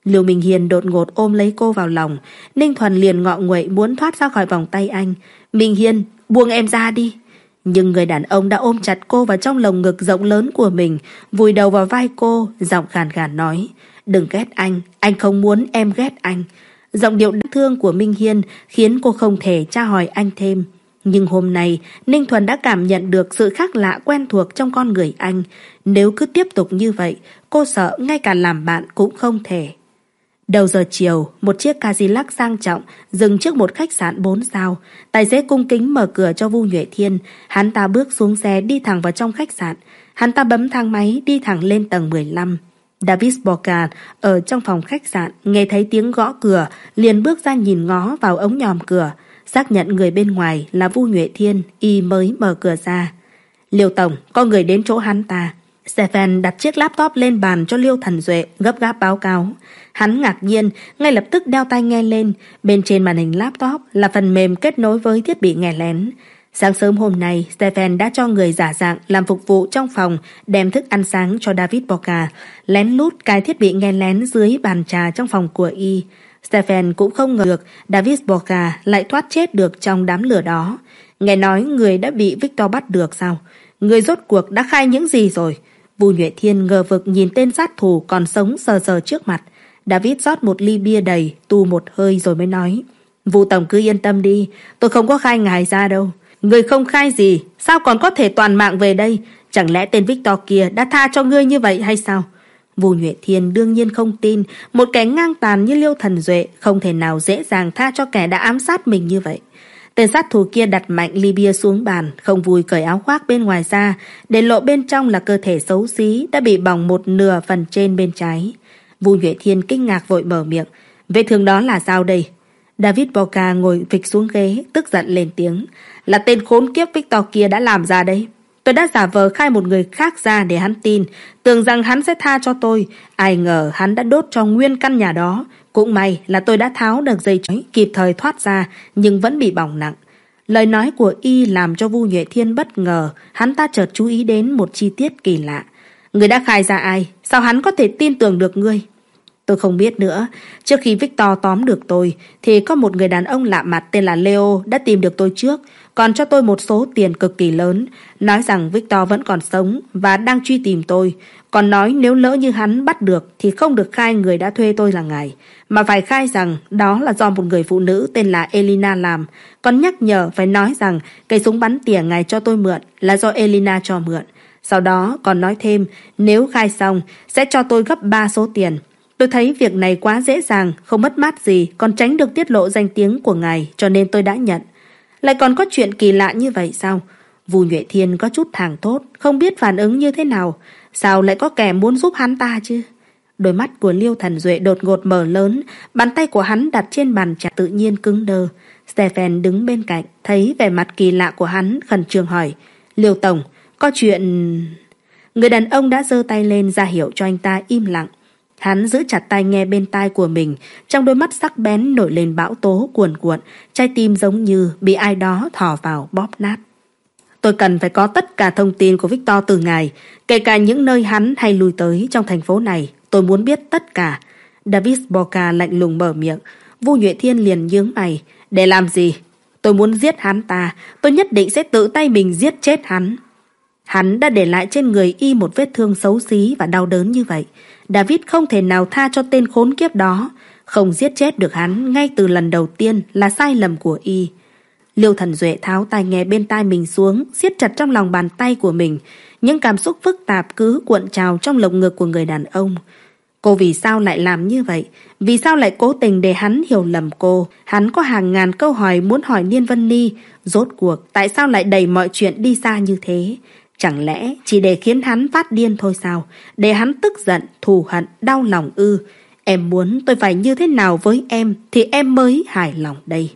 Lưu Minh Hiên đột ngột ôm lấy cô vào lòng. Ninh Thuần liền ngọ nguậy muốn thoát ra khỏi vòng tay anh. Minh Hiên, buông em ra đi. Nhưng người đàn ông đã ôm chặt cô vào trong lồng ngực rộng lớn của mình, vùi đầu vào vai cô, giọng khàn khàn nói: đừng ghét anh, anh không muốn em ghét anh. Giọng điệu đáng thương của Minh Hiên khiến cô không thể tra hỏi anh thêm. Nhưng hôm nay, Ninh Thuần đã cảm nhận được sự khác lạ quen thuộc trong con người anh. Nếu cứ tiếp tục như vậy, cô sợ ngay cả làm bạn cũng không thể. Đầu giờ chiều, một chiếc Cadillac sang trọng dừng trước một khách sạn bốn sao. Tài xế cung kính mở cửa cho Vu Nhuệ Thiên. Hắn ta bước xuống xe đi thẳng vào trong khách sạn. Hắn ta bấm thang máy đi thẳng lên tầng mười lăm. David Boca ở trong phòng khách sạn nghe thấy tiếng gõ cửa, liền bước ra nhìn ngó vào ống nhòm cửa. Xác nhận người bên ngoài là Vu Nhuệ Thiên, y mới mở cửa ra. Liêu tổng, có người đến chỗ hắn ta. Stephen đặt chiếc laptop lên bàn cho Liêu Thần Duệ, gấp gáp báo cáo. Hắn ngạc nhiên, ngay lập tức đeo tai nghe lên. Bên trên màn hình laptop là phần mềm kết nối với thiết bị nghe lén. Sáng sớm hôm nay, Stephen đã cho người giả dạng làm phục vụ trong phòng, đem thức ăn sáng cho David Boca, lén lút cài thiết bị nghe lén dưới bàn trà trong phòng của y. Stephen cũng không ngờ được David Boca lại thoát chết được trong đám lửa đó. Nghe nói người đã bị Victor bắt được sao? Người rốt cuộc đã khai những gì rồi? Vu Nhuệ Thiên ngờ vực nhìn tên sát thủ còn sống sờ sờ trước mặt. David rót một ly bia đầy, tu một hơi rồi mới nói: Vu tổng cứ yên tâm đi, tôi không có khai ngài ra đâu. Người không khai gì, sao còn có thể toàn mạng về đây? Chẳng lẽ tên Victor kia đã tha cho ngươi như vậy hay sao? Vu Nhuệ Thiên đương nhiên không tin, một kẻ ngang tàn như Liêu Thần Duệ không thể nào dễ dàng tha cho kẻ đã ám sát mình như vậy. Tên sát thủ kia đặt mạnh ly bia xuống bàn, không vui cởi áo khoác bên ngoài ra, để lộ bên trong là cơ thể xấu xí đã bị bỏng một nửa phần trên bên trái. Vu Nhuệ Thiên kinh ngạc vội mở miệng: vết thương đó là sao đây? David Boca ngồi phịch xuống ghế, tức giận lên tiếng: là tên khốn kiếp Victor kia đã làm ra đấy. Tôi đã giả vờ khai một người khác ra để hắn tin, tưởng rằng hắn sẽ tha cho tôi. Ai ngờ hắn đã đốt cho nguyên căn nhà đó. Cũng may là tôi đã tháo được dây trói, kịp thời thoát ra, nhưng vẫn bị bỏng nặng. Lời nói của y làm cho Vu Nhuệ Thiên bất ngờ. Hắn ta chợt chú ý đến một chi tiết kỳ lạ. Người đã khai ra ai? Sao hắn có thể tin tưởng được ngươi? Tôi không biết nữa. Trước khi Victor tóm được tôi, thì có một người đàn ông lạ mặt tên là Leo đã tìm được tôi trước, còn cho tôi một số tiền cực kỳ lớn, nói rằng Victor vẫn còn sống và đang truy tìm tôi. Còn nói nếu lỡ như hắn bắt được thì không được khai người đã thuê tôi là ngài, mà phải khai rằng đó là do một người phụ nữ tên là Elena làm. Còn nhắc nhở phải nói rằng cây súng bắn tỉa ngài cho tôi mượn là do Elena cho mượn. Sau đó còn nói thêm nếu khai xong sẽ cho tôi gấp ba số tiền. Tôi thấy việc này quá dễ dàng, không mất mát gì, còn tránh được tiết lộ danh tiếng của ngài, cho nên tôi đã nhận. Lại còn có chuyện kỳ lạ như vậy sao? Vu Nhuệ Thiên có chút thảng thốt, không biết phản ứng như thế nào. Sao lại có kẻ muốn giúp hắn ta chứ? Đôi mắt của Liêu Thần Duệ đột ngột mở lớn, bàn tay của hắn đặt trên bàn trà tự nhiên cứng đơ. Stephen đứng bên cạnh, thấy vẻ mặt kỳ lạ của hắn, khẩn trương hỏi: Liêu tổng, có chuyện... Người đàn ông đã giơ tay lên ra hiệu cho anh ta im lặng. Hắn giữ chặt tai nghe bên tai của mình, trong đôi mắt sắc bén nổi lên bão tố cuồn cuộn, trái tim giống như bị ai đó thò vào bóp nát. Tôi cần phải có tất cả thông tin của Victor từ ngài, kể cả những nơi hắn hay lui tới trong thành phố này. Tôi muốn biết tất cả. David Boca lạnh lùng mở miệng. Vu Nhuệ Thiên liền nhướng mày. Để làm gì? Tôi muốn giết hắn ta. Tôi nhất định sẽ tự tay mình giết chết hắn. Hắn đã để lại trên người y một vết thương xấu xí và đau đớn như vậy. David không thể nào tha cho tên khốn kiếp đó. Không giết chết được hắn ngay từ lần đầu tiên là sai lầm của y. Liêu Thần Duệ tháo tai nghe bên tai mình xuống, siết chặt trong lòng bàn tay của mình. Những cảm xúc phức tạp cứ cuộn trào trong lồng ngực của người đàn ông. Cô vì sao lại làm như vậy? Vì sao lại cố tình để hắn hiểu lầm cô? Hắn có hàng ngàn câu hỏi muốn hỏi Niên Vân Ni. Rốt cuộc tại sao lại đẩy mọi chuyện đi xa như thế? Chẳng lẽ chỉ để khiến hắn phát điên thôi sao? Để hắn tức giận, thù hận, đau lòng ư? Em muốn tôi phải như thế nào với em thì em mới hài lòng đây.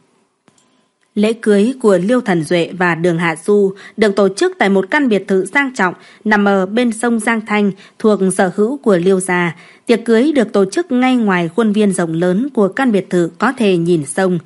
Lễ cưới của Liêu Thần Duệ và Đường Hạ Du được tổ chức tại một căn biệt thự sang trọng nằm ở bên sông Giang Thanh, thuộc sở hữu của Liêu gia. Tiệc cưới được tổ chức ngay ngoài khuôn viên rộng lớn của căn biệt thự có thể nhìn sông.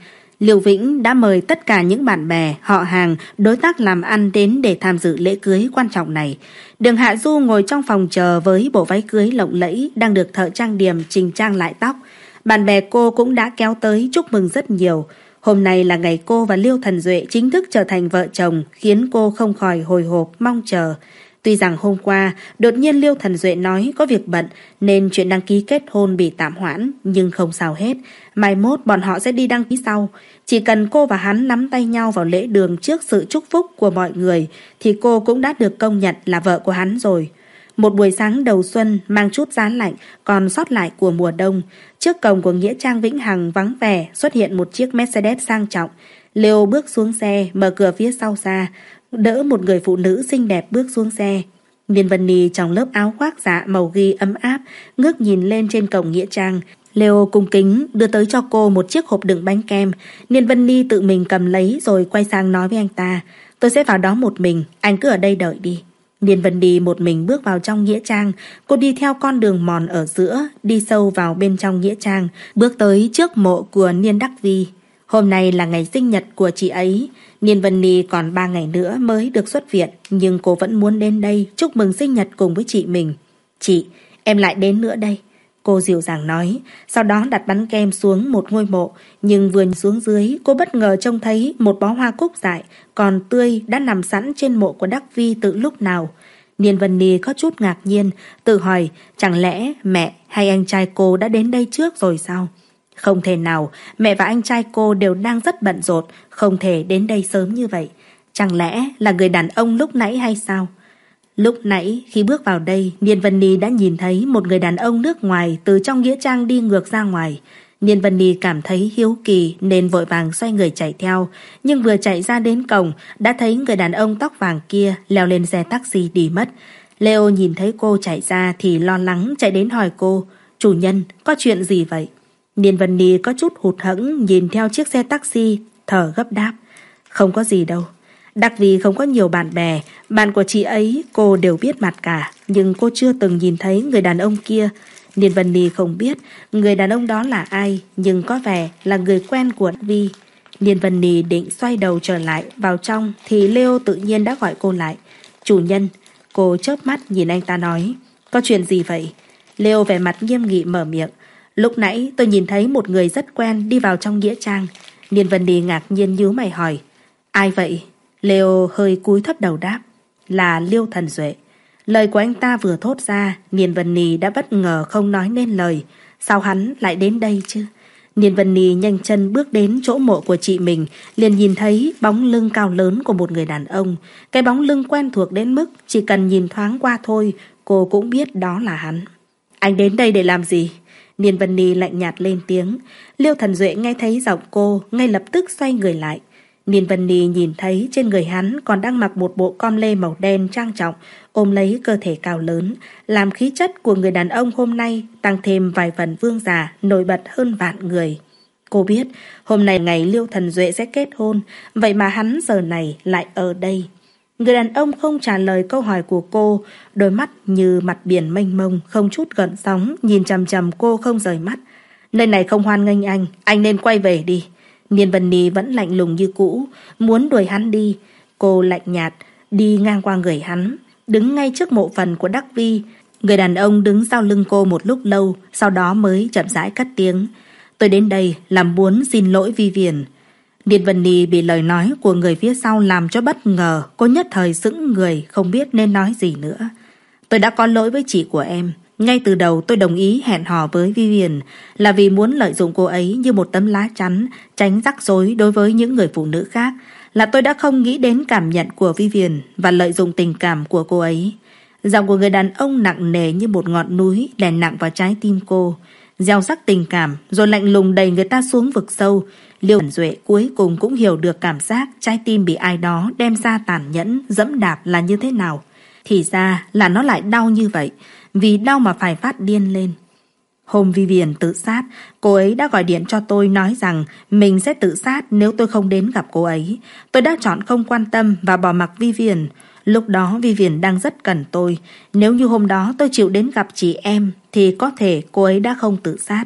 Liêu Vĩnh đã mời tất cả những bạn bè, họ hàng, đối tác làm ăn đến để tham dự lễ cưới quan trọng này. Đường Hạ Du ngồi trong phòng chờ với bộ váy cưới lộng lẫy đang được thợ trang điểm chỉnh trang lại tóc. Bạn bè cô cũng đã kéo tới chúc mừng rất nhiều. Hôm nay là ngày cô và Liêu Thần Duệ chính thức trở thành vợ chồng, khiến cô không khỏi hồi hộp mong chờ. Tuy rằng hôm qua đột nhiên Liêu Thần Duệ nói có việc bận nên chuyện đăng ký kết hôn bị tạm hoãn, nhưng không sao hết, mai mốt bọn họ sẽ đi đăng ký sau. Chỉ cần cô và hắn nắm tay nhau vào lễ đường trước sự chúc phúc của mọi người thì cô cũng đã được công nhận là vợ của hắn rồi. Một buổi sáng đầu xuân mang chút giá lạnh còn sót lại của mùa đông, trước cổng của nghĩa trang Vĩnh Hằng vắng vẻ xuất hiện một chiếc Mercedes sang trọng. Leo bước xuống xe, mở cửa phía sau ra, đỡ một người phụ nữ xinh đẹp bước xuống xe. Niên Vân Nhi trong lớp áo khoác dạ màu ghi ấm áp ngước nhìn lên trên cổng nghĩa trang. Leo cung kính đưa tới cho cô một chiếc hộp đựng bánh kem. Niên Vân Nhi tự mình cầm lấy rồi quay sang nói với anh ta: "Tôi sẽ vào đó một mình, anh cứ ở đây đợi đi." Niên Vân Nhi một mình bước vào trong nghĩa trang. Cô đi theo con đường mòn ở giữa, đi sâu vào bên trong nghĩa trang, bước tới trước mộ của Niên Đắc Vi. Hôm nay là ngày sinh nhật của chị ấy. Niên Vân Nhi còn ba ngày nữa mới được xuất viện, nhưng cô vẫn muốn đến đây chúc mừng sinh nhật cùng với chị mình. "Chị, em lại đến nữa đây," cô dịu dàng nói, sau đó đặt bánh kem xuống một ngôi mộ. Nhưng vừa xuống dưới, cô bất ngờ trông thấy một bó hoa cúc dại còn tươi đã nằm sẵn trên mộ của Đắc Vi từ lúc nào. Niên Vân Nhi có chút ngạc nhiên, tự hỏi chẳng lẽ mẹ hay anh trai cô đã đến đây trước rồi sao? Không thể nào, mẹ và anh trai cô đều đang rất bận rộn, không thể đến đây sớm như vậy. Chẳng lẽ là người đàn ông lúc nãy hay sao? Lúc nãy khi bước vào đây, Niên Vân Nhi đã nhìn thấy một người đàn ông nước ngoài từ trong nghĩa trang đi ngược ra ngoài. Niên Vân Nhi cảm thấy hiếu kỳ nên vội vàng xoay người chạy theo, nhưng vừa chạy ra đến cổng đã thấy người đàn ông tóc vàng kia leo lên xe taxi đi mất. Leo nhìn thấy cô chạy ra thì lo lắng chạy đến hỏi cô: "Chủ nhân, có chuyện gì vậy?" Niên Vân Nhi có chút hụt hẫng nhìn theo chiếc xe taxi, thở gấp đáp: "Không có gì đâu. Đắc Vi không có nhiều bạn bè, bạn của chị ấy cô đều biết mặt cả, nhưng cô chưa từng nhìn thấy người đàn ông kia." Niên Vân Nhi không biết người đàn ông đó là ai, nhưng có vẻ là người quen của Đắc Vi. Niên Vân Nhi định xoay đầu trở lại vào trong thì Leo tự nhiên đã gọi cô lại. "Chủ nhân." Cô chớp mắt nhìn anh ta nói: "Có chuyện gì vậy?" Leo vẻ mặt nghiêm nghị mở miệng: "Lúc nãy tôi nhìn thấy một người rất quen đi vào trong nghĩa trang." Niên Vân Nhi ngạc nhiên nhíu mày hỏi: "Ai vậy?" Leo hơi cúi thấp đầu đáp: "Là Liêu Thần Duệ." Lời của anh ta vừa thốt ra, Niên Vân Nhi đã bất ngờ không nói nên lời. Sao hắn lại đến đây chứ? Niên Vân Nhi nhanh chân bước đến chỗ mộ của chị mình, liền nhìn thấy bóng lưng cao lớn của một người đàn ông. Cái bóng lưng quen thuộc đến mức chỉ cần nhìn thoáng qua thôi, cô cũng biết đó là hắn. "Anh đến đây để làm gì?" Niên Vân Nhi lạnh nhạt lên tiếng. Liêu Thần Duệ nghe thấy giọng cô, ngay lập tức xoay người lại. Niên Vân Nhi nhìn thấy trên người hắn còn đang mặc một bộ com lê màu đen trang trọng, ôm lấy cơ thể cao lớn, làm khí chất của người đàn ông hôm nay tăng thêm vài phần vương giả, nổi bật hơn vạn người. Cô biết hôm nay ngày Liêu Thần Duệ sẽ kết hôn, vậy mà hắn giờ này lại ở đây. Người đàn ông không trả lời câu hỏi của cô, đôi mắt như mặt biển mênh mông, không chút gợn sóng, nhìn chằm chằm cô không rời mắt. "Nơi này không hoan nghênh anh, anh nên quay về đi." Niên Vân Nhi vẫn lạnh lùng như cũ, muốn đuổi hắn đi. Cô lạnh nhạt đi ngang qua người hắn, đứng ngay trước mộ phần của Đắc Vi. Người đàn ông đứng sau lưng cô một lúc lâu, sau đó mới chậm rãi cất tiếng: "Tôi đến đây làm muốn xin lỗi Vivian." Niên Vân Nhi bị lời nói của người phía sau làm cho bất ngờ, cô nhất thời sững người, không biết nên nói gì nữa. "Tôi đã có lỗi với chị của em. Ngay từ đầu tôi đồng ý hẹn hò với Vivian là vì muốn lợi dụng cô ấy như một tấm lá chắn, tránh rắc rối đối với những người phụ nữ khác. Là tôi đã không nghĩ đến cảm nhận của Vivian và lợi dụng tình cảm của cô ấy." Giọng của người đàn ông nặng nề như một ngọn núi đè nặng vào trái tim cô, gieo rắc tình cảm rồi lạnh lùng đẩy người ta xuống vực sâu. Liêu Thần Duệ cuối cùng cũng hiểu được cảm giác trái tim bị ai đó đem ra tàn nhẫn dẫm đạp là như thế nào. Thì ra là nó lại đau như vậy, vì đau mà phải phát điên lên. Hôm Vivian tự sát, cô ấy đã gọi điện cho tôi nói rằng mình sẽ tự sát nếu tôi không đến gặp cô ấy. Tôi đã chọn không quan tâm và bỏ mặc Vivian. Lúc đó Vivian đang rất cần tôi. Nếu như hôm đó tôi chịu đến gặp chị em thì có thể cô ấy đã không tự sát.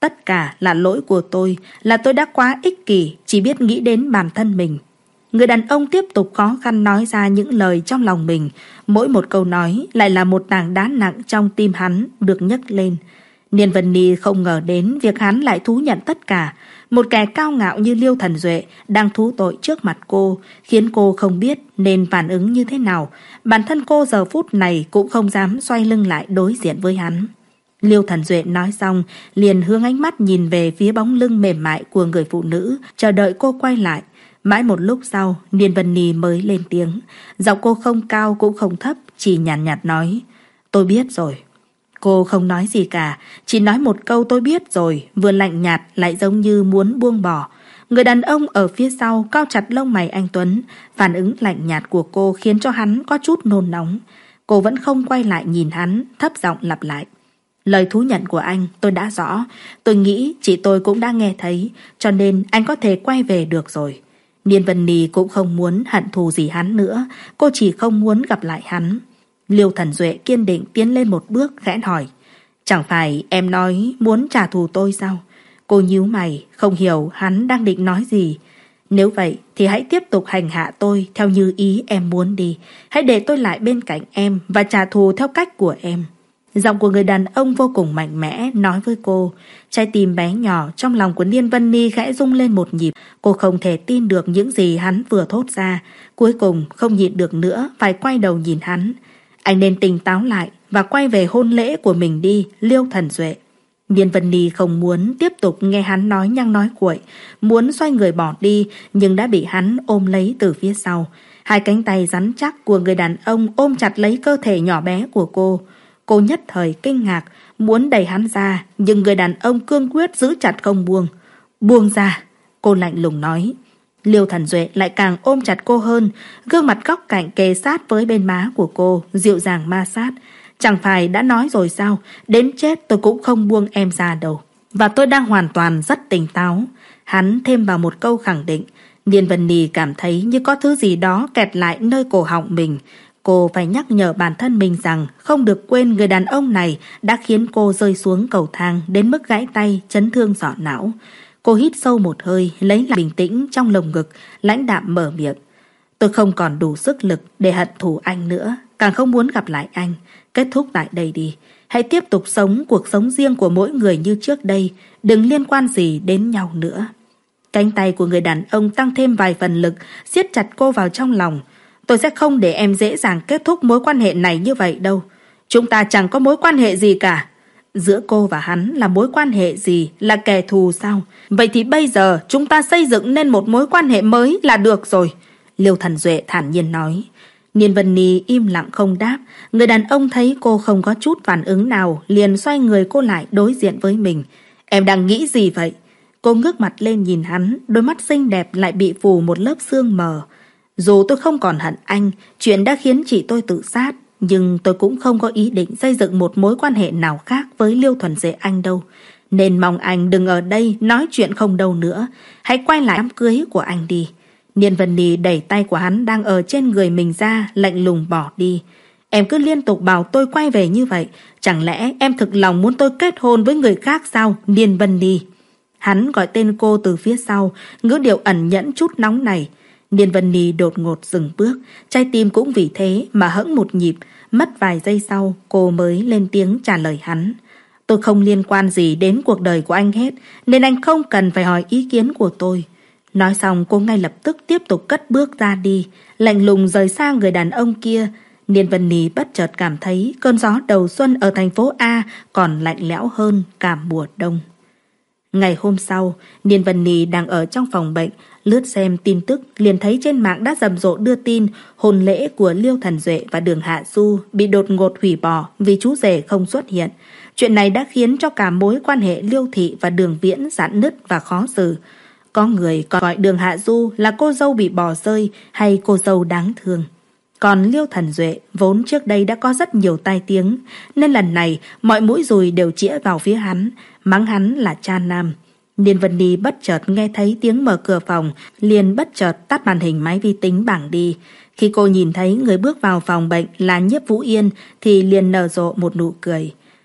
Tất cả là lỗi của tôi, là tôi đã quá ích kỷ, chỉ biết nghĩ đến bản thân mình. Người đàn ông tiếp tục khó khăn nói ra những lời trong lòng mình. Mỗi một câu nói lại là một tảng đá nặng trong tim hắn được nhấc lên. Niên Vân Ni không ngờ đến việc hắn lại thú nhận tất cả. Một kẻ cao ngạo như Liêu Thần Duệ đang thú tội trước mặt cô, khiến cô không biết nên phản ứng như thế nào. Bản thân cô giờ phút này cũng không dám xoay lưng lại đối diện với hắn. Liêu Thần Duệ nói xong, liền hướng ánh mắt nhìn về phía bóng lưng mềm mại của người phụ nữ, chờ đợi cô quay lại. Mãi một lúc sau, Niên Vân Ni mới lên tiếng. Giọng cô không cao cũng không thấp, chỉ nhàn nhạt, nhạt nói: tôi biết rồi. Cô không nói gì cả, chỉ nói một câu tôi biết rồi, vừa lạnh nhạt lại giống như muốn buông bỏ. Người đàn ông ở phía sau cau chặt lông mày anh Tuấn, phản ứng lạnh nhạt của cô khiến cho hắn có chút nôn nóng. Cô vẫn không quay lại nhìn hắn, thấp giọng lặp lại: lời thú nhận của anh tôi đã rõ, tôi nghĩ chị tôi cũng đã nghe thấy, cho nên anh có thể quay về được rồi. Niên Vân Ni cũng không muốn hận thù gì hắn nữa, cô chỉ không muốn gặp lại hắn. Liêu Thần Duệ kiên định tiến lên một bước khẽ hỏi: chẳng phải em nói muốn trả thù tôi sao? Cô nhíu mày, không hiểu hắn đang định nói gì. Nếu vậy thì hãy tiếp tục hành hạ tôi theo như ý em muốn đi. Hãy để tôi lại bên cạnh em và trả thù theo cách của em. Giọng của người đàn ông vô cùng mạnh mẽ nói với cô. Trái tim bé nhỏ trong lòng của Niên Vân Ni khẽ rung lên một nhịp. Cô không thể tin được những gì hắn vừa thốt ra. Cuối cùng không nhịn được nữa, phải quay đầu nhìn hắn. Anh nên tỉnh táo lại và quay về hôn lễ của mình đi, Liêu Thần Duệ. Niên Vân Ni không muốn tiếp tục nghe hắn nói nhăng nói cuội, muốn xoay người bỏ đi nhưng đã bị hắn ôm lấy từ phía sau. Hai cánh tay rắn chắc của người đàn ông ôm chặt lấy cơ thể nhỏ bé của cô. Cô nhất thời kinh ngạc, muốn đẩy hắn ra, nhưng người đàn ông cương quyết giữ chặt không buông. Buông ra, cô lạnh lùng nói. Liêu Thần Duệ lại càng ôm chặt cô hơn, gương mặt góc cạnh kề sát với bên má của cô, dịu dàng ma sát. Chẳng phải đã nói rồi sao, đến chết tôi cũng không buông em ra đâu. Và tôi đang hoàn toàn rất tỉnh táo. Hắn thêm vào một câu khẳng định. Niên Vân Ni cảm thấy như có thứ gì đó kẹt lại nơi cổ họng mình. Cô phải nhắc nhở bản thân mình rằng không được quên người đàn ông này đã khiến cô rơi xuống cầu thang đến mức gãy tay, chấn thương sọ não. Cô hít sâu một hơi, lấy lại bình tĩnh trong lồng ngực, lãnh đạm mở miệng. Tôi không còn đủ sức lực để hận thù anh nữa, càng không muốn gặp lại anh. Kết thúc tại đây đi. Hãy tiếp tục sống cuộc sống riêng của mỗi người như trước đây, đừng liên quan gì đến nhau nữa. Cánh tay của người đàn ông tăng thêm vài phần lực, siết chặt cô vào trong lòng. Tôi sẽ không để em dễ dàng kết thúc mối quan hệ này như vậy đâu. Chúng ta chẳng có mối quan hệ gì cả. Giữa cô và hắn là mối quan hệ gì, là kẻ thù sao? Vậy thì bây giờ chúng ta xây dựng nên một mối quan hệ mới là được rồi. Liêu Thần Duệ thản nhiên nói. Niên Vân Ni im lặng không đáp. Người đàn ông thấy cô không có chút phản ứng nào, liền xoay người cô lại đối diện với mình. Em đang nghĩ gì vậy? Cô ngước mặt lên nhìn hắn, đôi mắt xinh đẹp lại bị phủ một lớp sương mờ. Dù tôi không còn hận anh, chuyện đã khiến chị tôi tự sát, nhưng tôi cũng không có ý định xây dựng một mối quan hệ nào khác với Liêu Thuần Duệ anh đâu. Nên mong anh đừng ở đây nói chuyện không đâu nữa. Hãy quay lại đám cưới của anh đi. Niên Vân Ni đẩy tay của hắn đang ở trên người mình ra, lạnh lùng bỏ đi. Em cứ liên tục bảo tôi quay về như vậy. Chẳng lẽ em thực lòng muốn tôi kết hôn với người khác sao, Niên Vân Ni? Hắn gọi tên cô từ phía sau, ngữ điệu ẩn nhẫn chút nóng này. Niên Vân Ni đột ngột dừng bước, trái tim cũng vì thế mà hững một nhịp. Mất vài giây sau, cô mới lên tiếng trả lời hắn. Tôi không liên quan gì đến cuộc đời của anh hết, nên anh không cần phải hỏi ý kiến của tôi. Nói xong cô ngay lập tức tiếp tục cất bước ra đi, lạnh lùng rời xa người đàn ông kia. Niên Vân Ni bất chợt cảm thấy cơn gió đầu xuân ở thành phố A còn lạnh lẽo hơn cả mùa đông. Ngày hôm sau, Niên Vân Ni đang ở trong phòng bệnh, lướt xem tin tức, liền thấy trên mạng đã rầm rộ đưa tin hôn lễ của Liêu Thần Duệ và Đường Hạ Du bị đột ngột hủy bỏ vì chú rể không xuất hiện. Chuyện này đã khiến cho cả mối quan hệ Liêu Thị và Đường Viễn rạn nứt và khó xử. Có người còn gọi Đường Hạ Du là cô dâu bị bỏ rơi hay cô dâu đáng thương. Còn Liêu Thần Duệ vốn trước đây đã có rất nhiều tai tiếng, nên lần này mọi mũi dùi đều chĩa vào phía hắn, mắng hắn là cha nam. Niên Vân Ni bất chợt nghe thấy tiếng mở cửa phòng, liền bất chợt tắt màn hình máy vi tính bảng đi. Khi cô nhìn thấy người bước vào phòng bệnh là Nhiếp Vũ Yên thì liền nở rộ một nụ cười.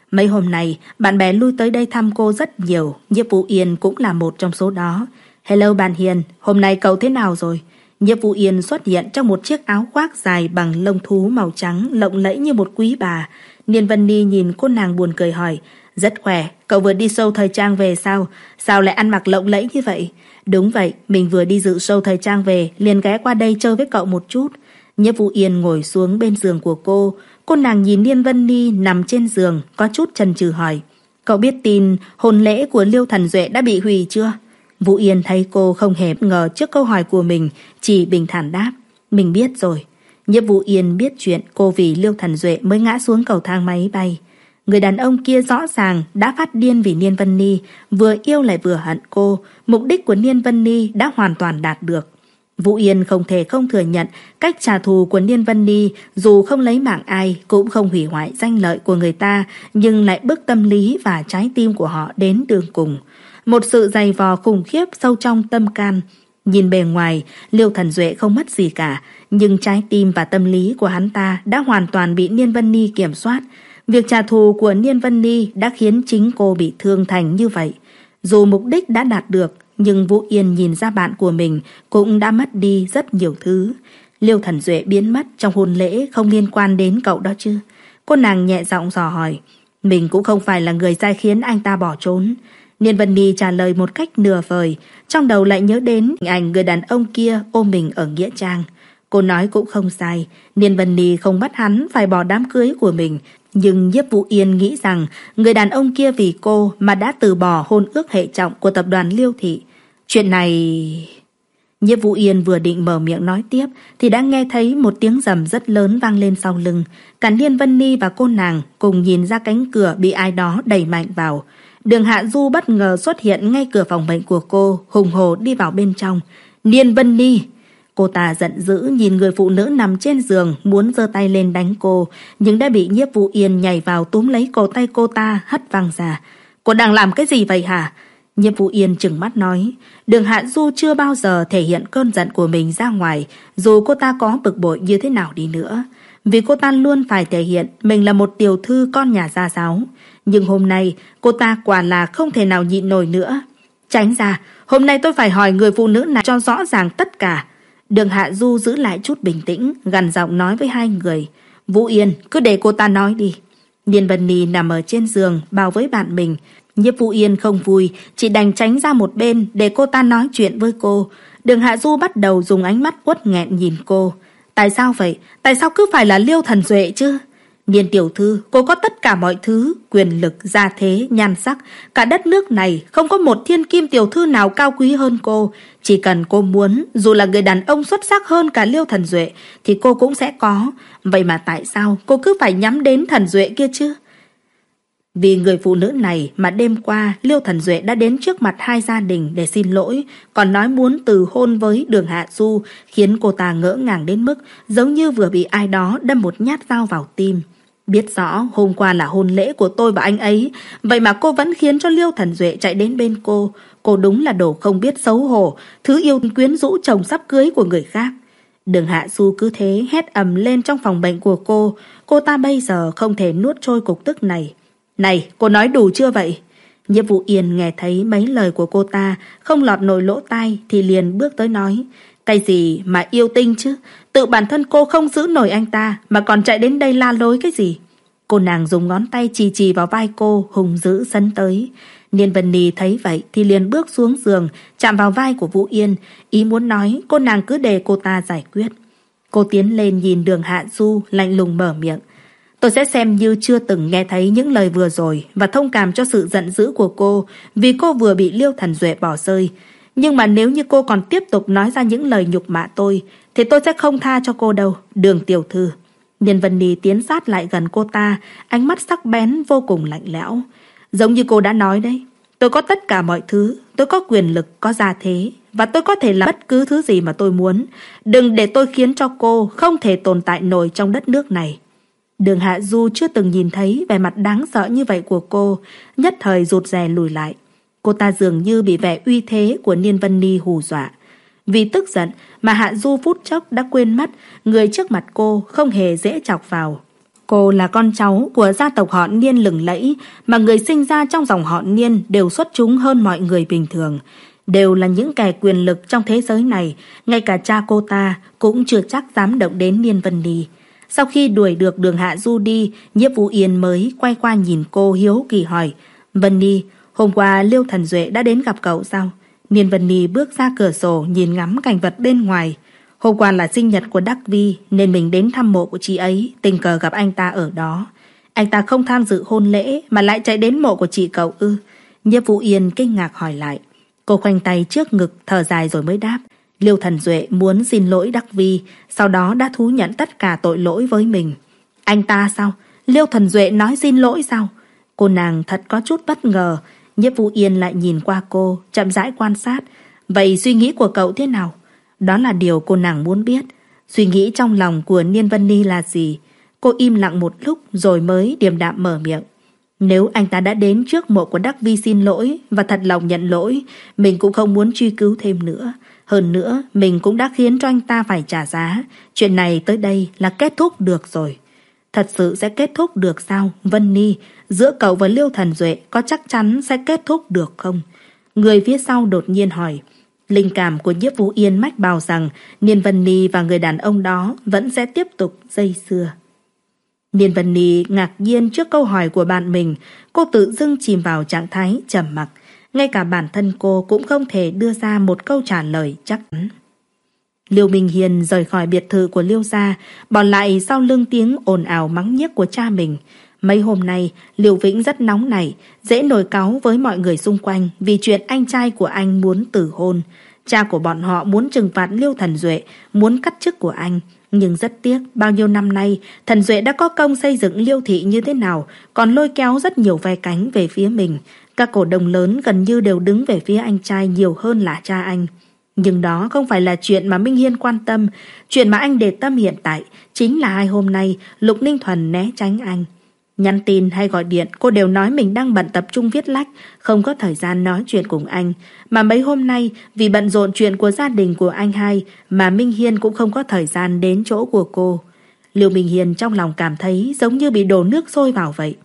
Mấy hôm nay, bạn bè lui tới đây thăm cô rất nhiều, Nhiếp Vũ Yên cũng là một trong số đó. Hello bạn Hiền, hôm nay cậu thế nào rồi? Nhiếp Vũ Yên xuất hiện trong một chiếc áo khoác dài bằng lông thú màu trắng, lộng lẫy như một quý bà. Niên Vân Ni nhìn cô nàng buồn cười hỏi, rất khỏe, cậu vừa đi show thời trang về sao? Sao lại ăn mặc lộng lẫy như vậy? Đúng vậy, mình vừa đi dự show thời trang về, liền ghé qua đây chơi với cậu một chút. Nhiếp Vũ Yên ngồi xuống bên giường của cô. Cô nàng nhìn Niên Vân Ni nằm trên giường, có chút chần chừ hỏi, cậu biết tin hôn lễ của Liêu Thần Duệ đã bị hủy chưa? Vũ Yên thấy cô không hề bất ngờ trước câu hỏi của mình, chỉ bình thản đáp, mình biết rồi. Nhiếp Vũ Yên biết chuyện cô vì Liêu Thần Duệ mới ngã xuống cầu thang máy bay. Người đàn ông kia rõ ràng đã phát điên vì Niên Vân Ni, vừa yêu lại vừa hận cô, mục đích của Niên Vân Ni đã hoàn toàn đạt được. Vũ Yên không thể không thừa nhận cách trả thù của Niên Vân Ni, dù không lấy mạng ai cũng không hủy hoại danh lợi của người ta, nhưng lại bức tâm lý và trái tim của họ đến đường cùng. Một sự dày vò khủng khiếp sâu trong tâm can. Nhìn bề ngoài, Liêu Thần Duệ không mất gì cả, nhưng trái tim và tâm lý của hắn ta đã hoàn toàn bị Niên Vân Ni kiểm soát. Việc trả thù của Niên Vân Ni đã khiến chính cô bị thương thành như vậy. Dù mục đích đã đạt được, nhưng Vũ Yên nhìn ra bạn của mình cũng đã mất đi rất nhiều thứ. Liêu Thần Duệ biến mất trong hôn lễ không liên quan đến cậu đó chứ? Cô nàng nhẹ giọng dò hỏi. Mình cũng không phải là người sai khiến anh ta bỏ trốn. Niên Vân Ni trả lời một cách nửa vời, trong đầu lại nhớ đến hình ảnh người đàn ông kia ôm mình ở nghĩa trang. Cô nói cũng không sai, Niên Vân Ni không bắt hắn phải bỏ đám cưới của mình, nhưng Nhiếp Vũ Yên nghĩ rằng người đàn ông kia vì cô mà đã từ bỏ hôn ước hệ trọng của tập đoàn Liêu Thị. Chuyện này... Nhiếp Vũ Yên vừa định mở miệng nói tiếp thì đã nghe thấy một tiếng rầm rất lớn vang lên sau lưng. Cả Niên Vân Ni và cô nàng cùng nhìn ra cánh cửa bị ai đó đẩy mạnh vào. Đường Hạ Du bất ngờ xuất hiện ngay cửa phòng bệnh của cô, hùng hổ đi vào bên trong. Niên Vân Ni! Cô ta giận dữ nhìn người phụ nữ nằm trên giường, muốn giơ tay lên đánh cô, nhưng đã bị Nhiếp Vũ Yên nhảy vào túm lấy cổ tay cô ta hất văng ra. Cô đang làm cái gì vậy hả? Nhiếp Vũ Yên trừng mắt nói. Đường Hạ Du chưa bao giờ thể hiện cơn giận của mình ra ngoài, dù cô ta có bực bội như thế nào đi nữa, vì cô ta luôn phải thể hiện mình là một tiểu thư con nhà gia giáo. Nhưng hôm nay cô ta quả là không thể nào nhịn nổi nữa. Tránh ra, hôm nay tôi phải hỏi người phụ nữ này cho rõ ràng tất cả. Đường Hạ Du giữ lại chút bình tĩnh, gằn giọng nói với hai người. Vũ Yên, cứ để cô ta nói đi. Niên Vân Ni nằm ở trên giường bao với bạn mình. Nhiếp Vũ Yên không vui, chỉ đành tránh ra một bên để cô ta nói chuyện với cô. Đường Hạ Du bắt đầu dùng ánh mắt uất nghẹn nhìn cô. Tại sao vậy? Tại sao cứ phải là Liêu Thần Duệ chứ? Niên tiểu thư, cô có tất cả mọi thứ, quyền lực, gia thế, nhan sắc. Cả đất nước này không có một thiên kim tiểu thư nào cao quý hơn cô. Chỉ cần cô muốn, dù là người đàn ông xuất sắc hơn cả Liêu Thần Duệ, thì cô cũng sẽ có. Vậy mà tại sao cô cứ phải nhắm đến Thần Duệ kia chứ? Vì người phụ nữ này mà đêm qua Liêu Thần Duệ đã đến trước mặt hai gia đình để xin lỗi, còn nói muốn từ hôn với Đường Hạ Du, khiến cô ta ngỡ ngàng đến mức giống như vừa bị ai đó đâm một nhát dao vào tim. Biết rõ hôm qua là hôn lễ của tôi và anh ấy, vậy mà cô vẫn khiến cho Liêu Thần Duệ chạy đến bên cô. Cô đúng là đồ không biết xấu hổ, thứ yêu quyến rũ chồng sắp cưới của người khác. Đường Hạ Du cứ thế hét ầm lên trong phòng bệnh của cô. Cô ta bây giờ không thể nuốt trôi cục tức này. Này, cô nói đủ chưa vậy? Nhiếp Vũ Yên nghe thấy mấy lời của cô ta không lọt nổi lỗ tai thì liền bước tới nói. Cái gì mà yêu tinh chứ? Tự bản thân cô không giữ nổi anh ta mà còn chạy đến đây la lối cái gì? Cô nàng dùng ngón tay chì chì vào vai cô, hùng dữ sấn tới. Niên Vân Ni thấy vậy thì liền bước xuống giường, chạm vào vai của Vũ Yên, ý muốn nói cô nàng cứ để cô ta giải quyết. Cô tiến lên nhìn Đường Hạ Du, lạnh lùng mở miệng. Tôi sẽ xem như chưa từng nghe thấy những lời vừa rồi và thông cảm cho sự giận dữ của cô vì cô vừa bị Liêu Thần Duệ bỏ rơi. Nhưng mà nếu như cô còn tiếp tục nói ra những lời nhục mạ tôi thì tôi sẽ không tha cho cô đâu, Đường tiểu thư. Niên Vân Ni tiến sát lại gần cô ta, ánh mắt sắc bén vô cùng lạnh lẽo. Giống như cô đã nói đấy, tôi có tất cả mọi thứ, tôi có quyền lực, có gia thế, và tôi có thể làm bất cứ thứ gì mà tôi muốn. Đừng để tôi khiến cho cô không thể tồn tại nổi trong đất nước này. Đường Hạ Du chưa từng nhìn thấy vẻ mặt đáng sợ như vậy của cô, nhất thời rụt rè lùi lại. Cô ta dường như bị vẻ uy thế của Niên Vân Ni hù dọa. Vì tức giận mà Hạ Du phút chốc đã quên mất người trước mặt cô không hề dễ chọc vào. Cô là con cháu của gia tộc họ Niên lừng lẫy, mà người sinh ra trong dòng họ Niên đều xuất chúng hơn mọi người bình thường. Đều là những kẻ quyền lực trong thế giới này, ngay cả cha cô ta cũng chưa chắc dám động đến Niên Vân Ni. Sau khi đuổi được Đường Hạ Du đi, Nhiếp Vũ Yên mới quay qua nhìn cô hiếu kỳ hỏi: Vân Ni, hôm qua Liêu Thần Duệ đã đến gặp cậu sao? Niên Vân Ni bước ra cửa sổ nhìn ngắm cảnh vật bên ngoài. Hôm qua là sinh nhật của Đắc Vi nên mình đến thăm mộ của chị ấy, tình cờ gặp anh ta ở đó. Anh ta không tham dự hôn lễ mà lại chạy đến mộ của chị cậu ư? Nhiếp Vũ Yên kinh ngạc hỏi lại. Cô khoanh tay trước ngực thở dài rồi mới đáp: Liêu Thần Duệ muốn xin lỗi Đắc Vi, sau đó đã thú nhận tất cả tội lỗi với mình. Anh ta sao? Liêu Thần Duệ nói xin lỗi sao? Cô nàng thật có chút bất ngờ. Nhiếp Vũ Yên lại nhìn qua cô, chậm rãi quan sát. Vậy suy nghĩ của cậu thế nào? Đó là điều cô nàng muốn biết. Suy nghĩ trong lòng của Niên Vân Ni là gì? Cô im lặng một lúc rồi mới điềm đạm mở miệng. Nếu anh ta đã đến trước mộ của Đắc Vi xin lỗi và thật lòng nhận lỗi, mình cũng không muốn truy cứu thêm nữa. Hơn nữa, mình cũng đã khiến cho anh ta phải trả giá. Chuyện này tới đây là kết thúc được rồi. Thật sự sẽ kết thúc được sao, Vân Ni? Giữa cậu và Liêu Thần Duệ có chắc chắn sẽ kết thúc được không? Người phía sau đột nhiên hỏi. Linh cảm của Nhiếp Vũ Yên mách bảo rằng Niên Vân Ni và người đàn ông đó vẫn sẽ tiếp tục dây dưa. Niên Vân Ni ngạc nhiên trước câu hỏi của bạn mình. Cô tự dưng chìm vào trạng thái trầm mặc. Ngay cả bản thân cô cũng không thể đưa ra một câu trả lời chắc chắn. Liêu Minh Hiền rời khỏi biệt thự của Liêu gia, bỏ lại sau lưng tiếng ồn ào mắng nhiếc của cha mình. Mấy hôm nay, Liêu Vĩnh rất nóng nảy, dễ nổi cáu với mọi người xung quanh vì chuyện anh trai của anh muốn tử hôn. Cha của bọn họ muốn trừng phạt Liêu Thần Duệ, muốn cắt chức của anh. Nhưng rất tiếc, bao nhiêu năm nay, Thần Duệ đã có công xây dựng Liêu thị như thế nào, còn lôi kéo rất nhiều ve cánh về phía mình. Các cổ đông lớn gần như đều đứng về phía anh trai nhiều hơn là cha anh. Nhưng đó không phải là chuyện mà Minh Hiên quan tâm. Chuyện mà anh để tâm hiện tại chính là hai hôm nay Lục Ninh Thuần né tránh anh. Nhắn tin hay gọi điện cô đều nói mình đang bận tập trung viết lách, không có thời gian nói chuyện cùng anh. Mà mấy hôm nay vì bận rộn chuyện của gia đình của anh hai mà Minh Hiên cũng không có thời gian đến chỗ của cô. Liêu Minh Hiên trong lòng cảm thấy giống như bị đổ nước sôi vào vậy.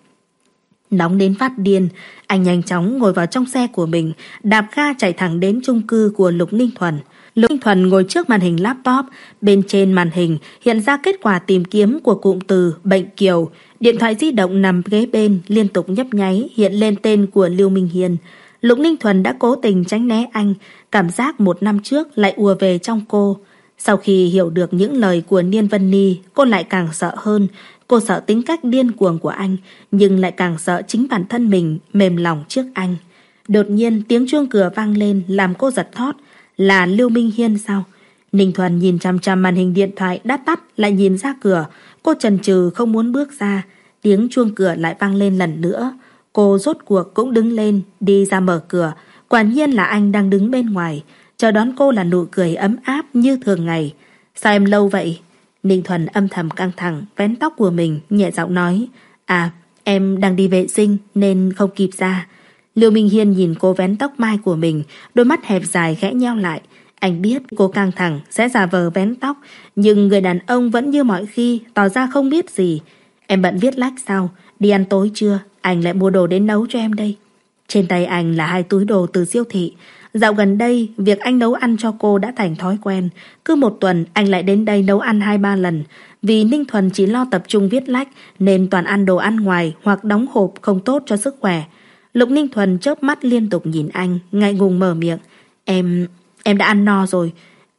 Nóng đến phát điên, anh nhanh chóng ngồi vào trong xe của mình, đạp ga chạy thẳng đến chung cư của Lục Ninh Thuần. Lục Ninh Thuần ngồi trước màn hình laptop, bên trên màn hình hiện ra kết quả tìm kiếm của cụm từ bệnh kiều. Điện thoại di động nằm ghế bên liên tục nhấp nháy hiện lên tên của Liêu Minh Hiên. Lục Ninh Thuần đã cố tình tránh né anh, cảm giác một năm trước lại ùa về trong cô. Sau khi hiểu được những lời của Niên Vân Ni, cô lại càng sợ hơn. Cô sợ tính cách điên cuồng của anh, nhưng lại càng sợ chính bản thân mình mềm lòng trước anh. Đột nhiên tiếng chuông cửa vang lên làm cô giật thót. Là Liêu Minh Hiên sao? Ninh Thuần nhìn chằm chằm màn hình điện thoại đã tắt lại nhìn ra cửa. Cô chần chừ không muốn bước ra. Tiếng chuông cửa lại vang lên lần nữa. Cô rốt cuộc cũng đứng lên đi ra mở cửa. Quả nhiên là anh đang đứng bên ngoài. Chờ đón cô là nụ cười ấm áp như thường ngày. Sao em lâu vậy? Ninh Thuần âm thầm căng thẳng vén tóc của mình, nhẹ giọng nói. À, em đang đi vệ sinh nên không kịp ra. Liêu Minh Hiên nhìn cô vén tóc mai của mình, đôi mắt hẹp dài khẽ nheo lại. Anh biết cô căng thẳng sẽ giả vờ vén tóc, nhưng người đàn ông vẫn như mọi khi tỏ ra không biết gì. Em bận viết lách sao? Đi ăn tối chưa? Anh lại mua đồ đến nấu cho em đây. Trên tay anh là hai túi đồ từ siêu thị. Dạo gần đây, việc anh nấu ăn cho cô đã thành thói quen. Cứ một tuần anh lại đến đây nấu ăn hai ba lần. Vì Ninh Thuần chỉ lo tập trung viết lách nên toàn ăn đồ ăn ngoài hoặc đóng hộp không tốt cho sức khỏe. Lục Ninh Thuần chớp mắt liên tục nhìn anh, ngại ngùng mở miệng. Em... em đã ăn no rồi.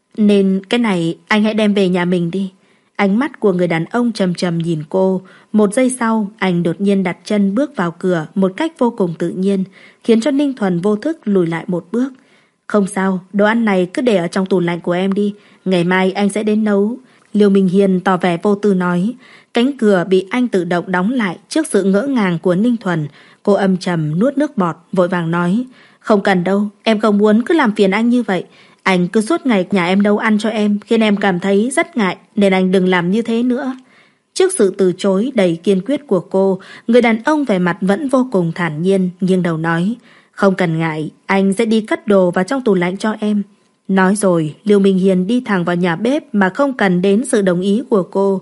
Nên cái này anh hãy đem về nhà mình đi. Ánh mắt của người đàn ông trầm trầm nhìn cô. Một giây sau, anh đột nhiên đặt chân bước vào cửa một cách vô cùng tự nhiên, khiến cho Ninh Thuần vô thức lùi lại một bước. Không sao, đồ ăn này cứ để ở trong tủ lạnh của em đi. Ngày mai anh sẽ đến nấu. Liêu Minh Hiên tỏ vẻ vô tư nói. Cánh cửa bị anh tự động đóng lại trước sự ngỡ ngàng của Ninh Thuần. Cô âm trầm nuốt nước bọt, vội vàng nói. Không cần đâu, em không muốn cứ làm phiền anh như vậy. Anh cứ suốt ngày nhà em nấu ăn cho em, khiến em cảm thấy rất ngại, nên anh đừng làm như thế nữa. Trước sự từ chối đầy kiên quyết của cô, người đàn ông vẻ mặt vẫn vô cùng thản nhiên, nghiêng đầu nói. Không cần ngại, anh sẽ đi cất đồ vào trong tủ lạnh cho em. Nói rồi, Liêu Minh Hiền đi thẳng vào nhà bếp mà không cần đến sự đồng ý của cô.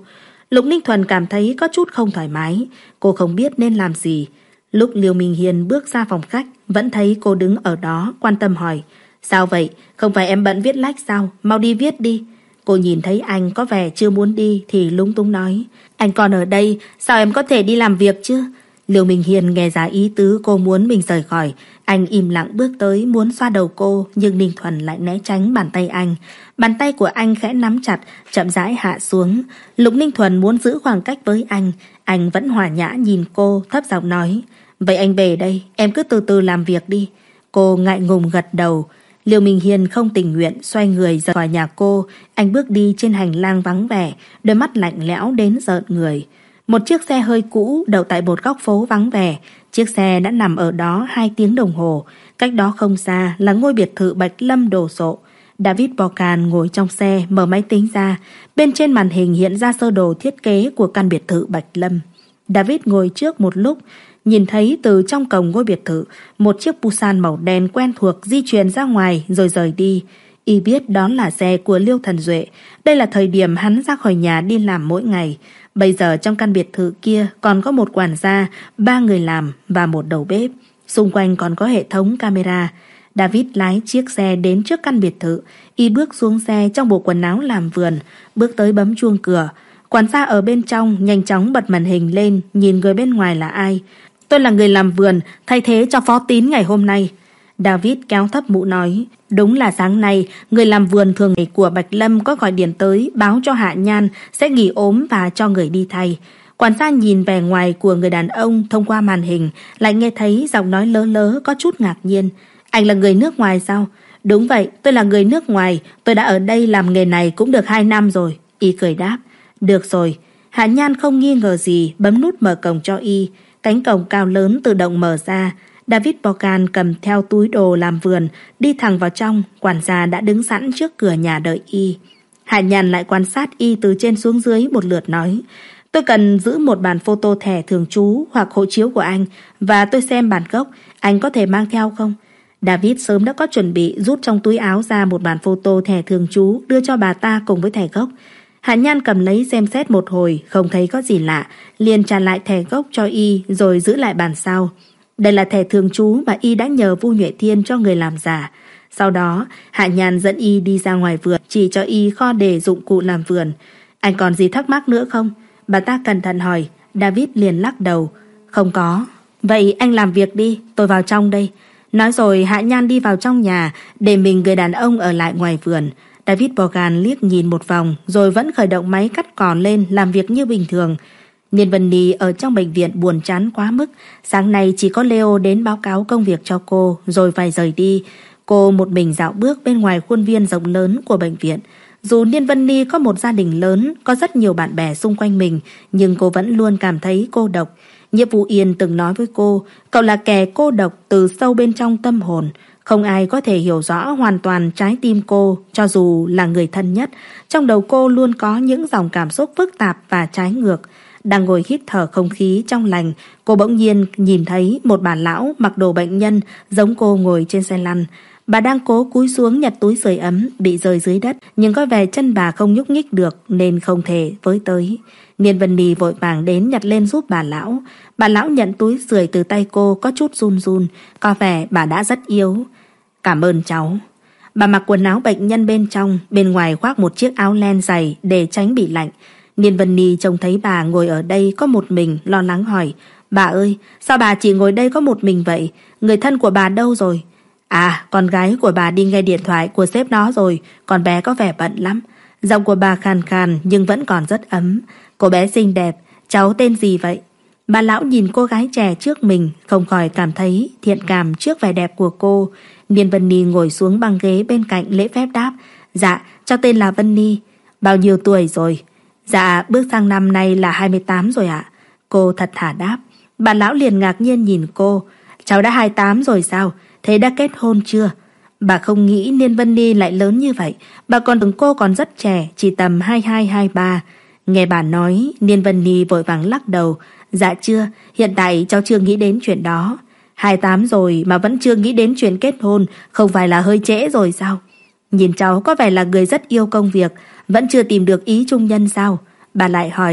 Lục Ninh Thuần cảm thấy có chút không thoải mái. Cô không biết nên làm gì. Lúc Liêu Minh Hiên bước ra phòng khách, vẫn thấy cô đứng ở đó, quan tâm hỏi: sao vậy? Không phải em bận viết lách sao? Mau đi viết đi. Cô nhìn thấy anh có vẻ chưa muốn đi thì lúng túng nói: anh còn ở đây, sao em có thể đi làm việc chứ? Liêu Minh Hiên nghe ra ý tứ cô muốn mình rời khỏi. Anh im lặng bước tới muốn xoa đầu cô, nhưng Ninh Thuần lại né tránh bàn tay anh. Bàn tay của anh khẽ nắm chặt, chậm rãi hạ xuống. Lục Ninh Thuần muốn giữ khoảng cách với anh. Anh vẫn hòa nhã nhìn cô, thấp giọng nói: vậy anh về đây, em cứ từ từ làm việc đi. Cô ngại ngùng gật đầu. Liêu Minh Hiên không tình nguyện xoay người rời khỏi nhà cô. Anh bước đi trên hành lang vắng vẻ, đôi mắt lạnh lẽo đến rợn người. Một chiếc xe hơi cũ đậu tại một góc phố vắng vẻ. Chiếc xe đã nằm ở đó hai tiếng đồng hồ. Cách đó không xa là ngôi biệt thự Bạch Lâm đồ sộ. David Bocan ngồi trong xe mở máy tính ra. Bên trên màn hình hiện ra sơ đồ thiết kế của căn biệt thự Bạch Lâm. David ngồi trước một lúc, nhìn thấy từ trong cổng ngôi biệt thự một chiếc Busan màu đen quen thuộc di chuyển ra ngoài rồi rời đi. Y biết đó là xe của Liêu Thần Duệ. Đây là thời điểm hắn ra khỏi nhà đi làm mỗi ngày. Bây giờ trong căn biệt thự kia còn có một quản gia, ba người làm và một đầu bếp. Xung quanh còn có hệ thống camera. David lái chiếc xe đến trước căn biệt thự. Y bước xuống xe trong bộ quần áo làm vườn, bước tới bấm chuông cửa. Quản gia ở bên trong nhanh chóng bật màn hình lên, nhìn người bên ngoài là ai. Tôi là người làm vườn, thay thế cho Phó Tín ngày hôm nay. David kéo thấp mũ nói: đúng là sáng nay, người làm vườn thường ngày của Bạch Lâm có gọi điện tới báo cho Hạ Nhan sẽ nghỉ ốm và cho người đi thay. Quản gia nhìn vẻ ngoài của người đàn ông thông qua màn hình, lại nghe thấy giọng nói lớ lớ có chút ngạc nhiên. Anh là người nước ngoài sao? Đúng vậy, tôi là người nước ngoài, tôi đã ở đây làm nghề này cũng được hai năm rồi. Y cười đáp: được rồi. Hạ Nhan không nghi ngờ gì, bấm nút mở cổng cho Y. Cánh cổng cao lớn tự động mở ra. David Bocan cầm theo túi đồ làm vườn, đi thẳng vào trong. Quản gia đã đứng sẵn trước cửa nhà đợi Y. Hạ Nhan lại quan sát Y từ trên xuống dưới một lượt nói: tôi cần giữ một bản photo thẻ thường trú hoặc hộ chiếu của anh, và tôi xem bản gốc, anh có thể mang theo không? David sớm đã có chuẩn bị, rút trong túi áo ra một bản photo thẻ thường trú đưa cho bà ta cùng với thẻ gốc. Hạ Nhan cầm lấy xem xét một hồi, không thấy có gì lạ, liền trả lại thẻ gốc cho Y rồi giữ lại bản sao. Đây là thẻ thường trú mà Y đã nhờ Vu Nhuệ Thiên cho người làm giả. Sau đó, Hạ Nhan dẫn Y đi ra ngoài vườn, chỉ cho Y kho để dụng cụ làm vườn. Anh còn gì thắc mắc nữa không? Bà ta cẩn thận hỏi. David liền lắc đầu: không có. Vậy anh làm việc đi, tôi vào trong đây. Nói rồi Hạ Nhan đi vào trong nhà, để mình người đàn ông ở lại ngoài vườn. David Bocan liếc nhìn một vòng rồi vẫn khởi động máy cắt cỏ lên làm việc như bình thường. Niên Vân Ni ở trong bệnh viện buồn chán quá mức. Sáng nay chỉ có Leo đến báo cáo công việc cho cô rồi phải rời đi. Cô một mình dạo bước bên ngoài khuôn viên rộng lớn của bệnh viện. Dù Niên Vân Ni có một gia đình lớn, có rất nhiều bạn bè xung quanh mình, nhưng cô vẫn luôn cảm thấy cô độc. Nhiếp Vũ Yên từng nói với cô, cậu là kẻ cô độc từ sâu bên trong tâm hồn. Không ai có thể hiểu rõ hoàn toàn trái tim cô, cho dù là người thân nhất. Trong đầu cô luôn có những dòng cảm xúc phức tạp và trái ngược. Đang ngồi hít thở không khí trong lành, cô bỗng nhiên nhìn thấy một bà lão mặc đồ bệnh nhân giống cô ngồi trên xe lăn. Bà đang cố cúi xuống nhặt túi sưởi ấm bị rơi dưới đất, nhưng có vẻ chân bà không nhúc nhích được nên không thể với tới. Niên Vân Ni vội vàng đến nhặt lên giúp bà lão. Bà lão nhận túi sưởi từ tay cô có chút run run, có vẻ bà đã rất yếu. Cảm ơn cháu. Bà mặc quần áo bệnh nhân bên trong, bên ngoài khoác một chiếc áo len dày để tránh bị lạnh. Niên Vân Ni trông thấy bà ngồi ở đây có một mình, lo lắng hỏi: bà ơi, sao bà chỉ ngồi đây có một mình vậy? Người thân của bà đâu rồi? À, con gái của bà đi nghe điện thoại của sếp nó rồi, con bé có vẻ bận lắm. Giọng của bà khàn khàn nhưng vẫn còn rất ấm. Cô bé xinh đẹp, cháu tên gì vậy? Bà lão nhìn cô gái trẻ trước mình, không khỏi cảm thấy thiện cảm trước vẻ đẹp của cô. Niên Vân Ni ngồi xuống băng ghế bên cạnh lễ phép đáp: dạ, cháu tên là Vân Ni. Bao nhiêu tuổi rồi? Dạ, bước sang năm nay là hai mươi tám rồi ạ. Cô thật thà đáp. Bà lão liền ngạc nhiên nhìn cô: cháu đã hai mươi tám rồi sao? Thế đã kết hôn chưa? Bà không nghĩ Niên Vân Ni lại lớn như vậy. Bà còn tưởng cô còn rất trẻ, chỉ tầm hai mươi hai hai mươi ba. Nghe bà nói, Niên Vân Ni vội vàng lắc đầu: dạ chưa, hiện tại cháu chưa nghĩ đến chuyện đó. hai mươi tám rồi mà vẫn chưa nghĩ đến chuyện kết hôn, không phải là hơi trễ rồi sao? Nhìn cháu có vẻ là người rất yêu công việc, vẫn chưa tìm được ý trung nhân sao? Bà lại hỏi: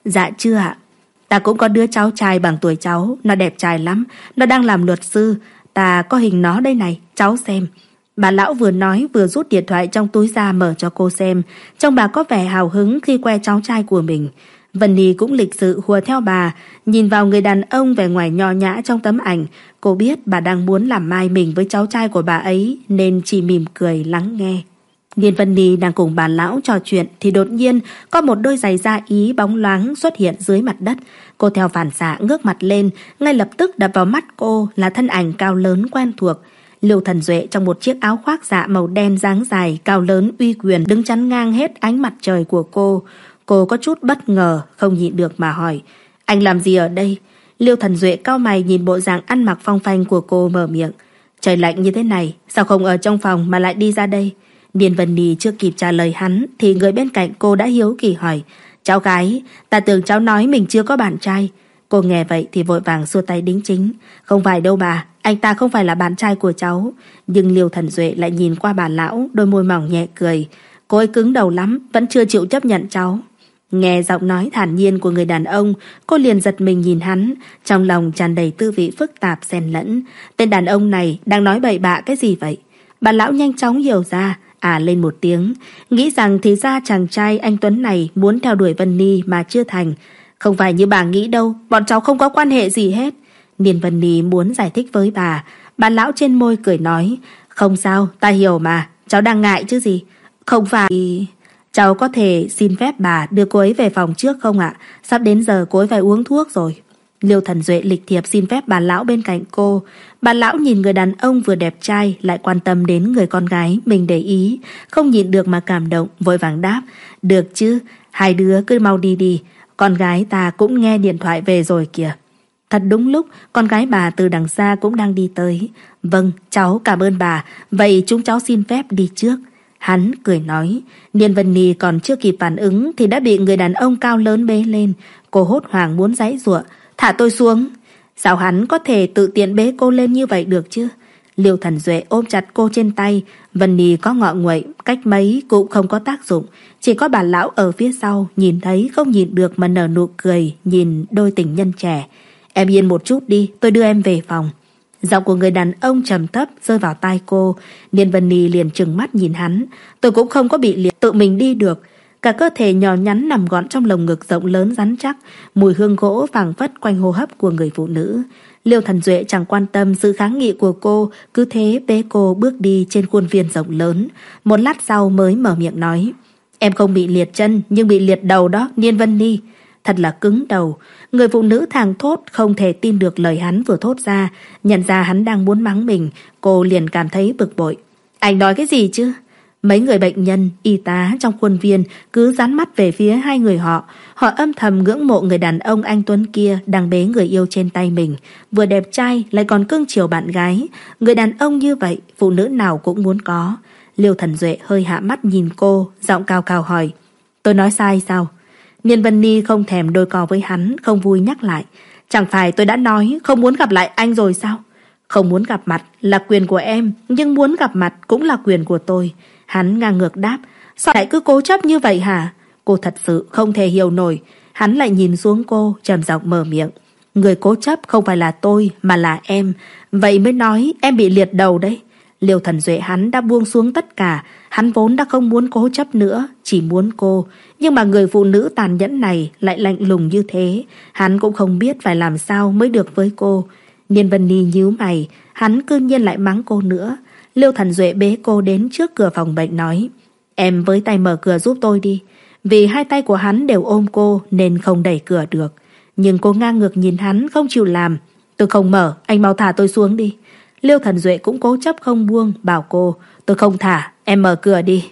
Dạ chưa ạ. Ta cũng có đứa cháu trai bằng tuổi cháu, nó đẹp trai lắm, nó đang làm luật sư. Ta có hình nó đây này, cháu xem. Bà lão vừa nói vừa rút điện thoại trong túi ra mở cho cô xem. Trông bà có vẻ hào hứng khi khoe cháu trai của mình. Vân Nhi cũng lịch sự hùa theo bà, nhìn vào người đàn ông vẻ ngoài nho nhã trong tấm ảnh. Cô biết bà đang muốn làm mai mình với cháu trai của bà ấy, nên chỉ mỉm cười lắng nghe. Niên Vân Nhi đang cùng bà lão trò chuyện thì đột nhiên có một đôi giày da ý bóng loáng xuất hiện dưới mặt đất. Cô theo phản xạ ngước mặt lên, ngay lập tức đập vào mắt cô là thân ảnh cao lớn quen thuộc. Liêu Thần Duệ trong một chiếc áo khoác dạ màu đen dáng dài, cao lớn uy quyền đứng chắn ngang hết ánh mặt trời của cô. Cô có chút bất ngờ, không nhịn được mà hỏi: anh làm gì ở đây? Liêu Thần Duệ cau mày nhìn bộ dạng ăn mặc phong phanh của cô mở miệng: trời lạnh như thế này, sao không ở trong phòng mà lại đi ra đây? Niên Vân Nhi chưa kịp trả lời hắn thì người bên cạnh cô đã hiếu kỳ hỏi: cháu gái, ta tưởng cháu nói mình chưa có bạn trai. Cô nghe vậy thì vội vàng xua tay đính chính: không phải đâu bà, anh ta không phải là bạn trai của cháu. Nhưng Liêu Thần Duệ lại nhìn qua bà lão, đôi môi mỏng nhẹ cười. Cô ấy cứng đầu lắm, vẫn chưa chịu chấp nhận cháu. Nghe giọng nói thản nhiên của người đàn ông, cô liền giật mình nhìn hắn, trong lòng tràn đầy tư vị phức tạp xen lẫn. Tên đàn ông này đang nói bậy bạ cái gì vậy? Bà lão nhanh chóng hiểu ra, à lên một tiếng, nghĩ rằng thì ra chàng trai anh Tuấn này muốn theo đuổi Vân Nhi mà chưa thành. Không phải như bà nghĩ đâu, bọn cháu không có quan hệ gì hết. Niên Vân Nhi muốn giải thích với bà. Bà lão trên môi cười nói: không sao, ta hiểu mà, cháu đang ngại chứ gì. Không phải... cháu có thể xin phép bà đưa cô ấy về phòng trước không ạ? Sắp đến giờ cô ấy phải uống thuốc rồi. Liêu Thần Duệ lịch thiệp xin phép bà lão bên cạnh cô. Bà lão nhìn người đàn ông vừa đẹp trai lại quan tâm đến người con gái mình để ý, không nhịn được mà cảm động, vội vàng đáp: được chứ, hai đứa cứ mau đi đi, con gái ta cũng nghe điện thoại về rồi kìa. Thật đúng lúc, con gái bà từ đằng xa cũng đang đi tới. Vâng, cháu cảm ơn bà, vậy chúng cháu xin phép đi trước. Hắn cười nói. Niên Vân Nhi còn chưa kịp phản ứng thì đã bị người đàn ông cao lớn bế lên. Cô hốt hoảng muốn giãy giụa: thả tôi xuống. Sao hắn có thể tự tiện bế cô lên như vậy được chứ? Liêu Thần Duệ ôm chặt cô trên tay. Vân Nhi có ngọ nguậy cách mấy cũng không có tác dụng. Chỉ có bà lão ở phía sau nhìn thấy không nhịn được mà nở nụ cười nhìn đôi tình nhân trẻ. Em yên một chút đi, tôi đưa em về phòng. Giọng của người đàn ông trầm thấp rơi vào tai cô. Niên Vân Nhi liền trừng mắt nhìn hắn. Tôi cũng không có bị liệt, tự mình đi được. Cả cơ thể nhỏ nhắn nằm gọn trong lồng ngực rộng lớn rắn chắc, mùi hương gỗ phảng phất quanh hô hấp của người phụ nữ. Liêu Thần Duệ chẳng quan tâm sự kháng nghị của cô, cứ thế bế cô bước đi trên khuôn viên rộng lớn. Một lát sau mới mở miệng nói: em không bị liệt chân nhưng bị liệt đầu đó, Niên Vân Nhi. Thật là cứng đầu. Người phụ nữ thàng thốt không thể tin được lời hắn vừa thốt ra. Nhận ra hắn đang muốn mắng mình, cô liền cảm thấy bực bội. Anh nói cái gì chứ? Mấy người bệnh nhân, y tá trong khuôn viên cứ dán mắt về phía hai người họ. Họ âm thầm ngưỡng mộ người đàn ông anh Tuấn kia đang bế người yêu trên tay mình. Vừa đẹp trai lại còn cưng chiều bạn gái. Người đàn ông như vậy, phụ nữ nào cũng muốn có. Liêu Thần Duệ hơi hạ mắt nhìn cô, giọng cao cao hỏi: tôi nói sai sao? Niên Vân Nhi không thèm đôi co với hắn, không vui nhắc lại: chẳng phải tôi đã nói không muốn gặp lại anh rồi sao? Không muốn gặp mặt là quyền của em, nhưng muốn gặp mặt cũng là quyền của tôi. Hắn ngang ngược đáp: sao lại cứ cố chấp như vậy hả? Cô thật sự không thể hiểu nổi. Hắn lại nhìn xuống cô, trầm giọng mở miệng: người cố chấp không phải là tôi mà là em. Vậy mới nói em bị liệt đầu đấy. Liêu Thần Duệ hắn đã buông xuống tất cả. Hắn vốn đã không muốn cố chấp nữa, chỉ muốn cô. Nhưng mà người phụ nữ tàn nhẫn này lại lạnh lùng như thế. Hắn cũng không biết phải làm sao mới được với cô. Niên Vân Nhi nhíu mày, hắn cư nhiên lại mắng cô nữa. Liêu Thần Duệ bế cô đến trước cửa phòng bệnh nói: em với tay mở cửa giúp tôi đi. Vì hai tay của hắn đều ôm cô nên không đẩy cửa được. Nhưng cô ngang ngược nhìn hắn không chịu làm. Tôi không mở, anh mau thả tôi xuống đi. Liêu Thần Duệ cũng cố chấp không buông, bảo cô: tôi không thả, em mở cửa đi.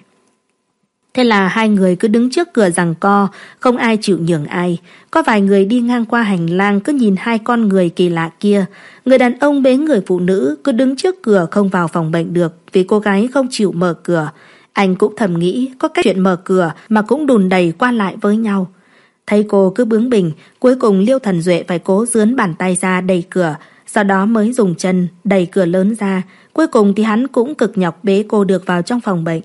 Thế là hai người cứ đứng trước cửa giằng co, không ai chịu nhường ai. Có vài người đi ngang qua hành lang cứ nhìn hai con người kỳ lạ kia. Người đàn ông bế người phụ nữ cứ đứng trước cửa không vào phòng bệnh được vì cô gái không chịu mở cửa. Anh cũng thầm nghĩ có cách chuyện mở cửa mà cũng đùn đẩy qua lại với nhau. Thấy cô cứ bướng bỉnh, cuối cùng Liêu Thần Duệ phải cố dướn bàn tay ra đẩy cửa, sau đó mới dùng chân đẩy cửa lớn ra. Cuối cùng thì hắn cũng cực nhọc bế cô được vào trong phòng bệnh.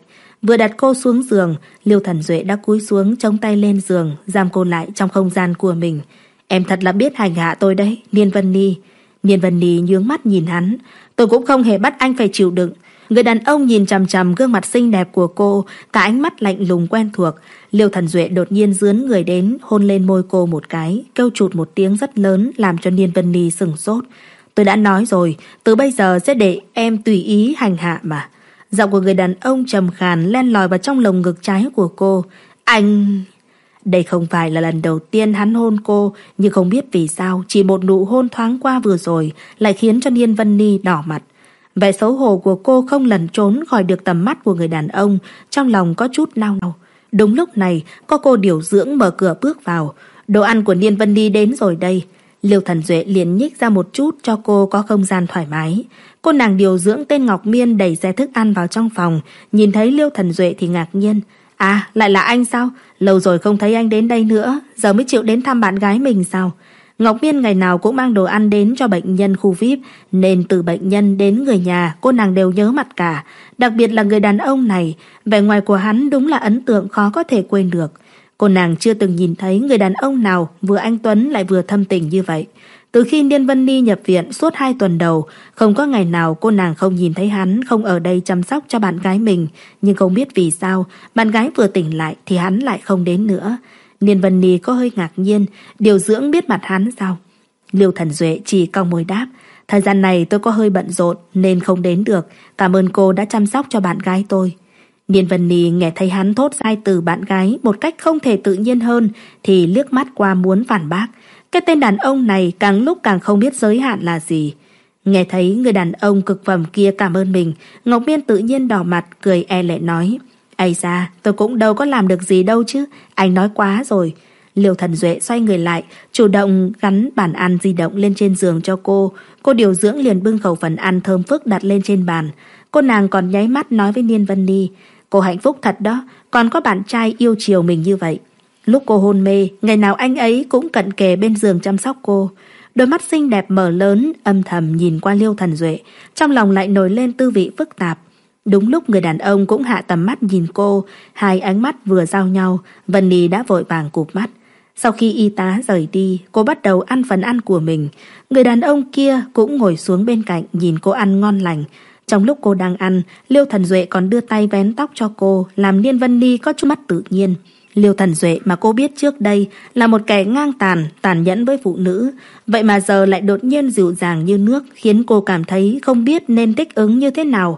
Vừa đặt cô xuống giường, Liêu Thần Duệ đã cúi xuống chống tay lên giường, giam cô lại trong không gian của mình. Em thật là biết hành hạ tôi đấy, Niên Vân Ni. Niên Vân Ni nhướng mắt nhìn hắn. Tôi cũng không hề bắt anh phải chịu đựng. Người đàn ông nhìn chằm chằm gương mặt xinh đẹp của cô, cả ánh mắt lạnh lùng quen thuộc. Liêu Thần Duệ đột nhiên dướn người đến, hôn lên môi cô một cái, kêu chụt một tiếng rất lớn làm cho Niên Vân Ni sửng sốt. Tôi đã nói rồi, từ bây giờ sẽ để em tùy ý hành hạ mà. Giọng của người đàn ông trầm khàn len lỏi vào trong lồng ngực trái của cô. Anh... Đây không phải là lần đầu tiên hắn hôn cô, nhưng không biết vì sao chỉ một nụ hôn thoáng qua vừa rồi lại khiến cho Niên Vân Ni đỏ mặt. Vẻ xấu hổ của cô không lẩn trốn khỏi được tầm mắt của người đàn ông, trong lòng có chút nao nao. Đúng lúc này, có cô điều dưỡng mở cửa bước vào. Đồ ăn của Niên Vân Ni đến rồi đây. Liêu Thần Duệ liền nhích ra một chút cho cô có không gian thoải mái. Cô nàng điều dưỡng tên Ngọc Miên đẩy xe thức ăn vào trong phòng, nhìn thấy Liêu Thần Duệ thì ngạc nhiên. À, lại là anh sao? Lâu rồi không thấy anh đến đây nữa, giờ mới chịu đến thăm bạn gái mình sao? Ngọc Miên ngày nào cũng mang đồ ăn đến cho bệnh nhân khu vi ai pi, nên từ bệnh nhân đến người nhà cô nàng đều nhớ mặt cả. Đặc biệt là người đàn ông này, vẻ ngoài của hắn đúng là ấn tượng khó có thể quên được. Cô nàng chưa từng nhìn thấy người đàn ông nào vừa anh tuấn lại vừa thâm tình như vậy. Từ khi Niên Vân Ni nhập viện suốt hai tuần đầu, không có ngày nào cô nàng không nhìn thấy hắn không ở đây chăm sóc cho bạn gái mình. Nhưng không biết vì sao, bạn gái vừa tỉnh lại thì hắn lại không đến nữa. Niên Vân Ni có hơi ngạc nhiên, điều dưỡng biết mặt hắn sao? Liêu Thần Duệ chỉ cong môi đáp. Thời gian này tôi có hơi bận rộn nên không đến được. Cảm ơn cô đã chăm sóc cho bạn gái tôi. Niên Vân Ni nghe thấy hắn thốt ra từ bạn gái một cách không thể tự nhiên hơn thì liếc mắt qua muốn phản bác. Cái tên đàn ông này càng lúc càng không biết giới hạn là gì. Nghe thấy người đàn ông cực phẩm kia cảm ơn mình, Ngọc Miên tự nhiên đỏ mặt cười e lệ nói. Ây da, tôi cũng đâu có làm được gì đâu chứ, anh nói quá rồi. Liêu Thần Duệ xoay người lại, chủ động gắn bàn ăn di động lên trên giường cho cô. Cô điều dưỡng liền bưng khẩu phần ăn thơm phức đặt lên trên bàn. Cô nàng còn nháy mắt nói với Niên Vân Ni. Cô hạnh phúc thật đó, còn có bạn trai yêu chiều mình như vậy. Lúc cô hôn mê, ngày nào anh ấy cũng cận kề bên giường chăm sóc cô. Đôi mắt xinh đẹp mở lớn, âm thầm nhìn qua Liêu Thần Duệ, trong lòng lại nổi lên tư vị phức tạp. Đúng lúc người đàn ông cũng hạ tầm mắt nhìn cô, hai ánh mắt vừa giao nhau, Vân Ni đã vội vàng cụp mắt. Sau khi y tá rời đi, cô bắt đầu ăn phần ăn của mình. Người đàn ông kia cũng ngồi xuống bên cạnh nhìn cô ăn ngon lành. Trong lúc cô đang ăn, Liêu Thần Duệ còn đưa tay vén tóc cho cô, làm Niên Vân Ni có chút mất tự nhiên. Liêu Thần Duệ mà cô biết trước đây là một kẻ ngang tàn, tàn nhẫn với phụ nữ. Vậy mà giờ lại đột nhiên dịu dàng như nước, khiến cô cảm thấy không biết nên thích ứng như thế nào.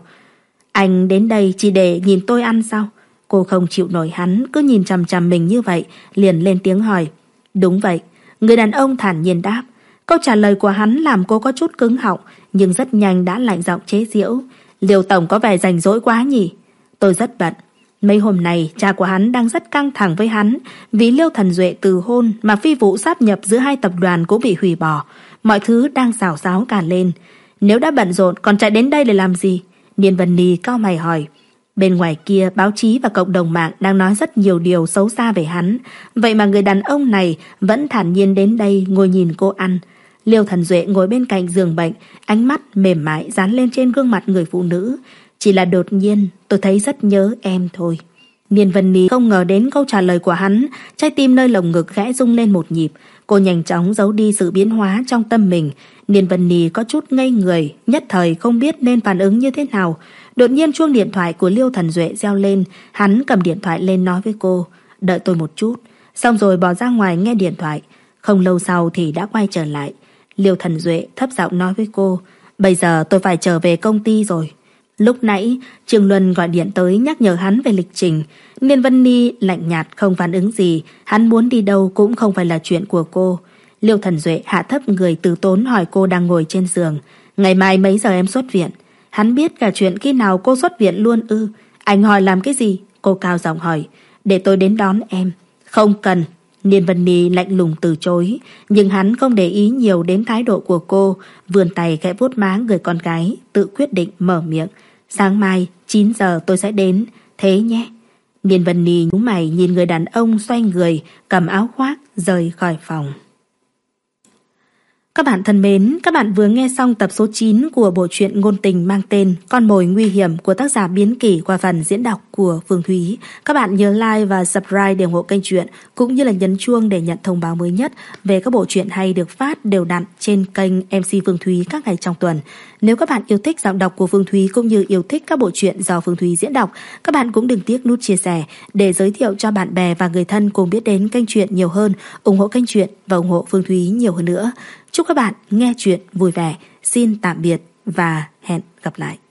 Anh đến đây chỉ để nhìn tôi ăn sao? Cô không chịu nổi hắn cứ nhìn chằm chằm mình như vậy, liền lên tiếng hỏi. Đúng vậy, người đàn ông thản nhiên đáp. Câu trả lời của hắn làm cô có chút cứng họng, nhưng rất nhanh đã lạnh giọng chế giễu. Liêu tổng có vẻ rảnh rỗi quá nhỉ? Tôi rất bận. Mấy hôm nay cha của hắn đang rất căng thẳng với hắn, vì Liêu Thần Duệ từ hôn mà phi vụ sáp nhập giữa hai tập đoàn cũng bị hủy bỏ. Mọi thứ đang xào xáo cả lên. Nếu đã bận rộn còn chạy đến đây để làm gì? Niên Vân Ni cau mày hỏi. Bên ngoài kia báo chí và cộng đồng mạng đang nói rất nhiều điều xấu xa về hắn. Vậy mà người đàn ông này vẫn thản nhiên đến đây ngồi nhìn cô ăn. Liêu Thần Duệ ngồi bên cạnh giường bệnh, ánh mắt mềm mại dán lên trên gương mặt người phụ nữ. Chỉ là đột nhiên tôi thấy rất nhớ em thôi. Niên Vân Ni không ngờ đến câu trả lời của hắn, trái tim nơi lồng ngực khẽ rung lên một nhịp. Cô nhanh chóng giấu đi sự biến hóa trong tâm mình. Niên Vân Ni có chút ngây người, nhất thời không biết nên phản ứng như thế nào. Đột nhiên chuông điện thoại của Liêu Thần Duệ reo lên, hắn cầm điện thoại lên nói với cô, đợi tôi một chút. Xong rồi bỏ ra ngoài nghe điện thoại. Không lâu sau thì đã quay trở lại. Liêu Thần Duệ thấp giọng nói với cô, bây giờ tôi phải trở về công ty rồi. Lúc nãy Trương Luân gọi điện tới nhắc nhở hắn về lịch trình. Niên Vân Ni lạnh nhạt không phản ứng gì. Hắn muốn đi đâu cũng không phải là chuyện của cô. Liêu Thần Duệ hạ thấp người từ tốn hỏi cô đang ngồi trên giường, ngày mai mấy giờ em xuất viện? Hắn biết cả chuyện khi nào cô xuất viện luôn ư? Anh hỏi làm cái gì? Cô cao giọng hỏi. Để tôi đến đón em. Không cần. Niên Vân Ni lạnh lùng từ chối, nhưng hắn không để ý nhiều đến thái độ của cô, vươn tay khẽ vuốt má người con gái, tự quyết định mở miệng. Sáng mai chín giờ tôi sẽ đến, thế nhé. Niên Vân Ni nhíu mày nhìn người đàn ông xoay người, cầm áo khoác rời khỏi phòng. Các bạn thân mến, các bạn vừa nghe xong tập số chín của bộ truyện ngôn tình mang tên Con mồi nguy hiểm của tác giả Biến Kỷ qua phần diễn đọc của Phương Thúy. Các bạn nhớ like và subscribe để ủng hộ kênh truyện, cũng như là nhấn chuông để nhận thông báo mới nhất về các bộ truyện hay được phát đều đặn trên kênh em xê Phương Thúy các ngày trong tuần. Nếu các bạn yêu thích giọng đọc của Phương Thúy cũng như yêu thích các bộ truyện do Phương Thúy diễn đọc, các bạn cũng đừng tiếc nút chia sẻ để giới thiệu cho bạn bè và người thân cùng biết đến kênh truyện nhiều hơn, ủng hộ kênh truyện và ủng hộ Phương Thúy nhiều hơn nữa. Chúc các bạn nghe truyện vui vẻ. Xin tạm biệt và hẹn gặp lại.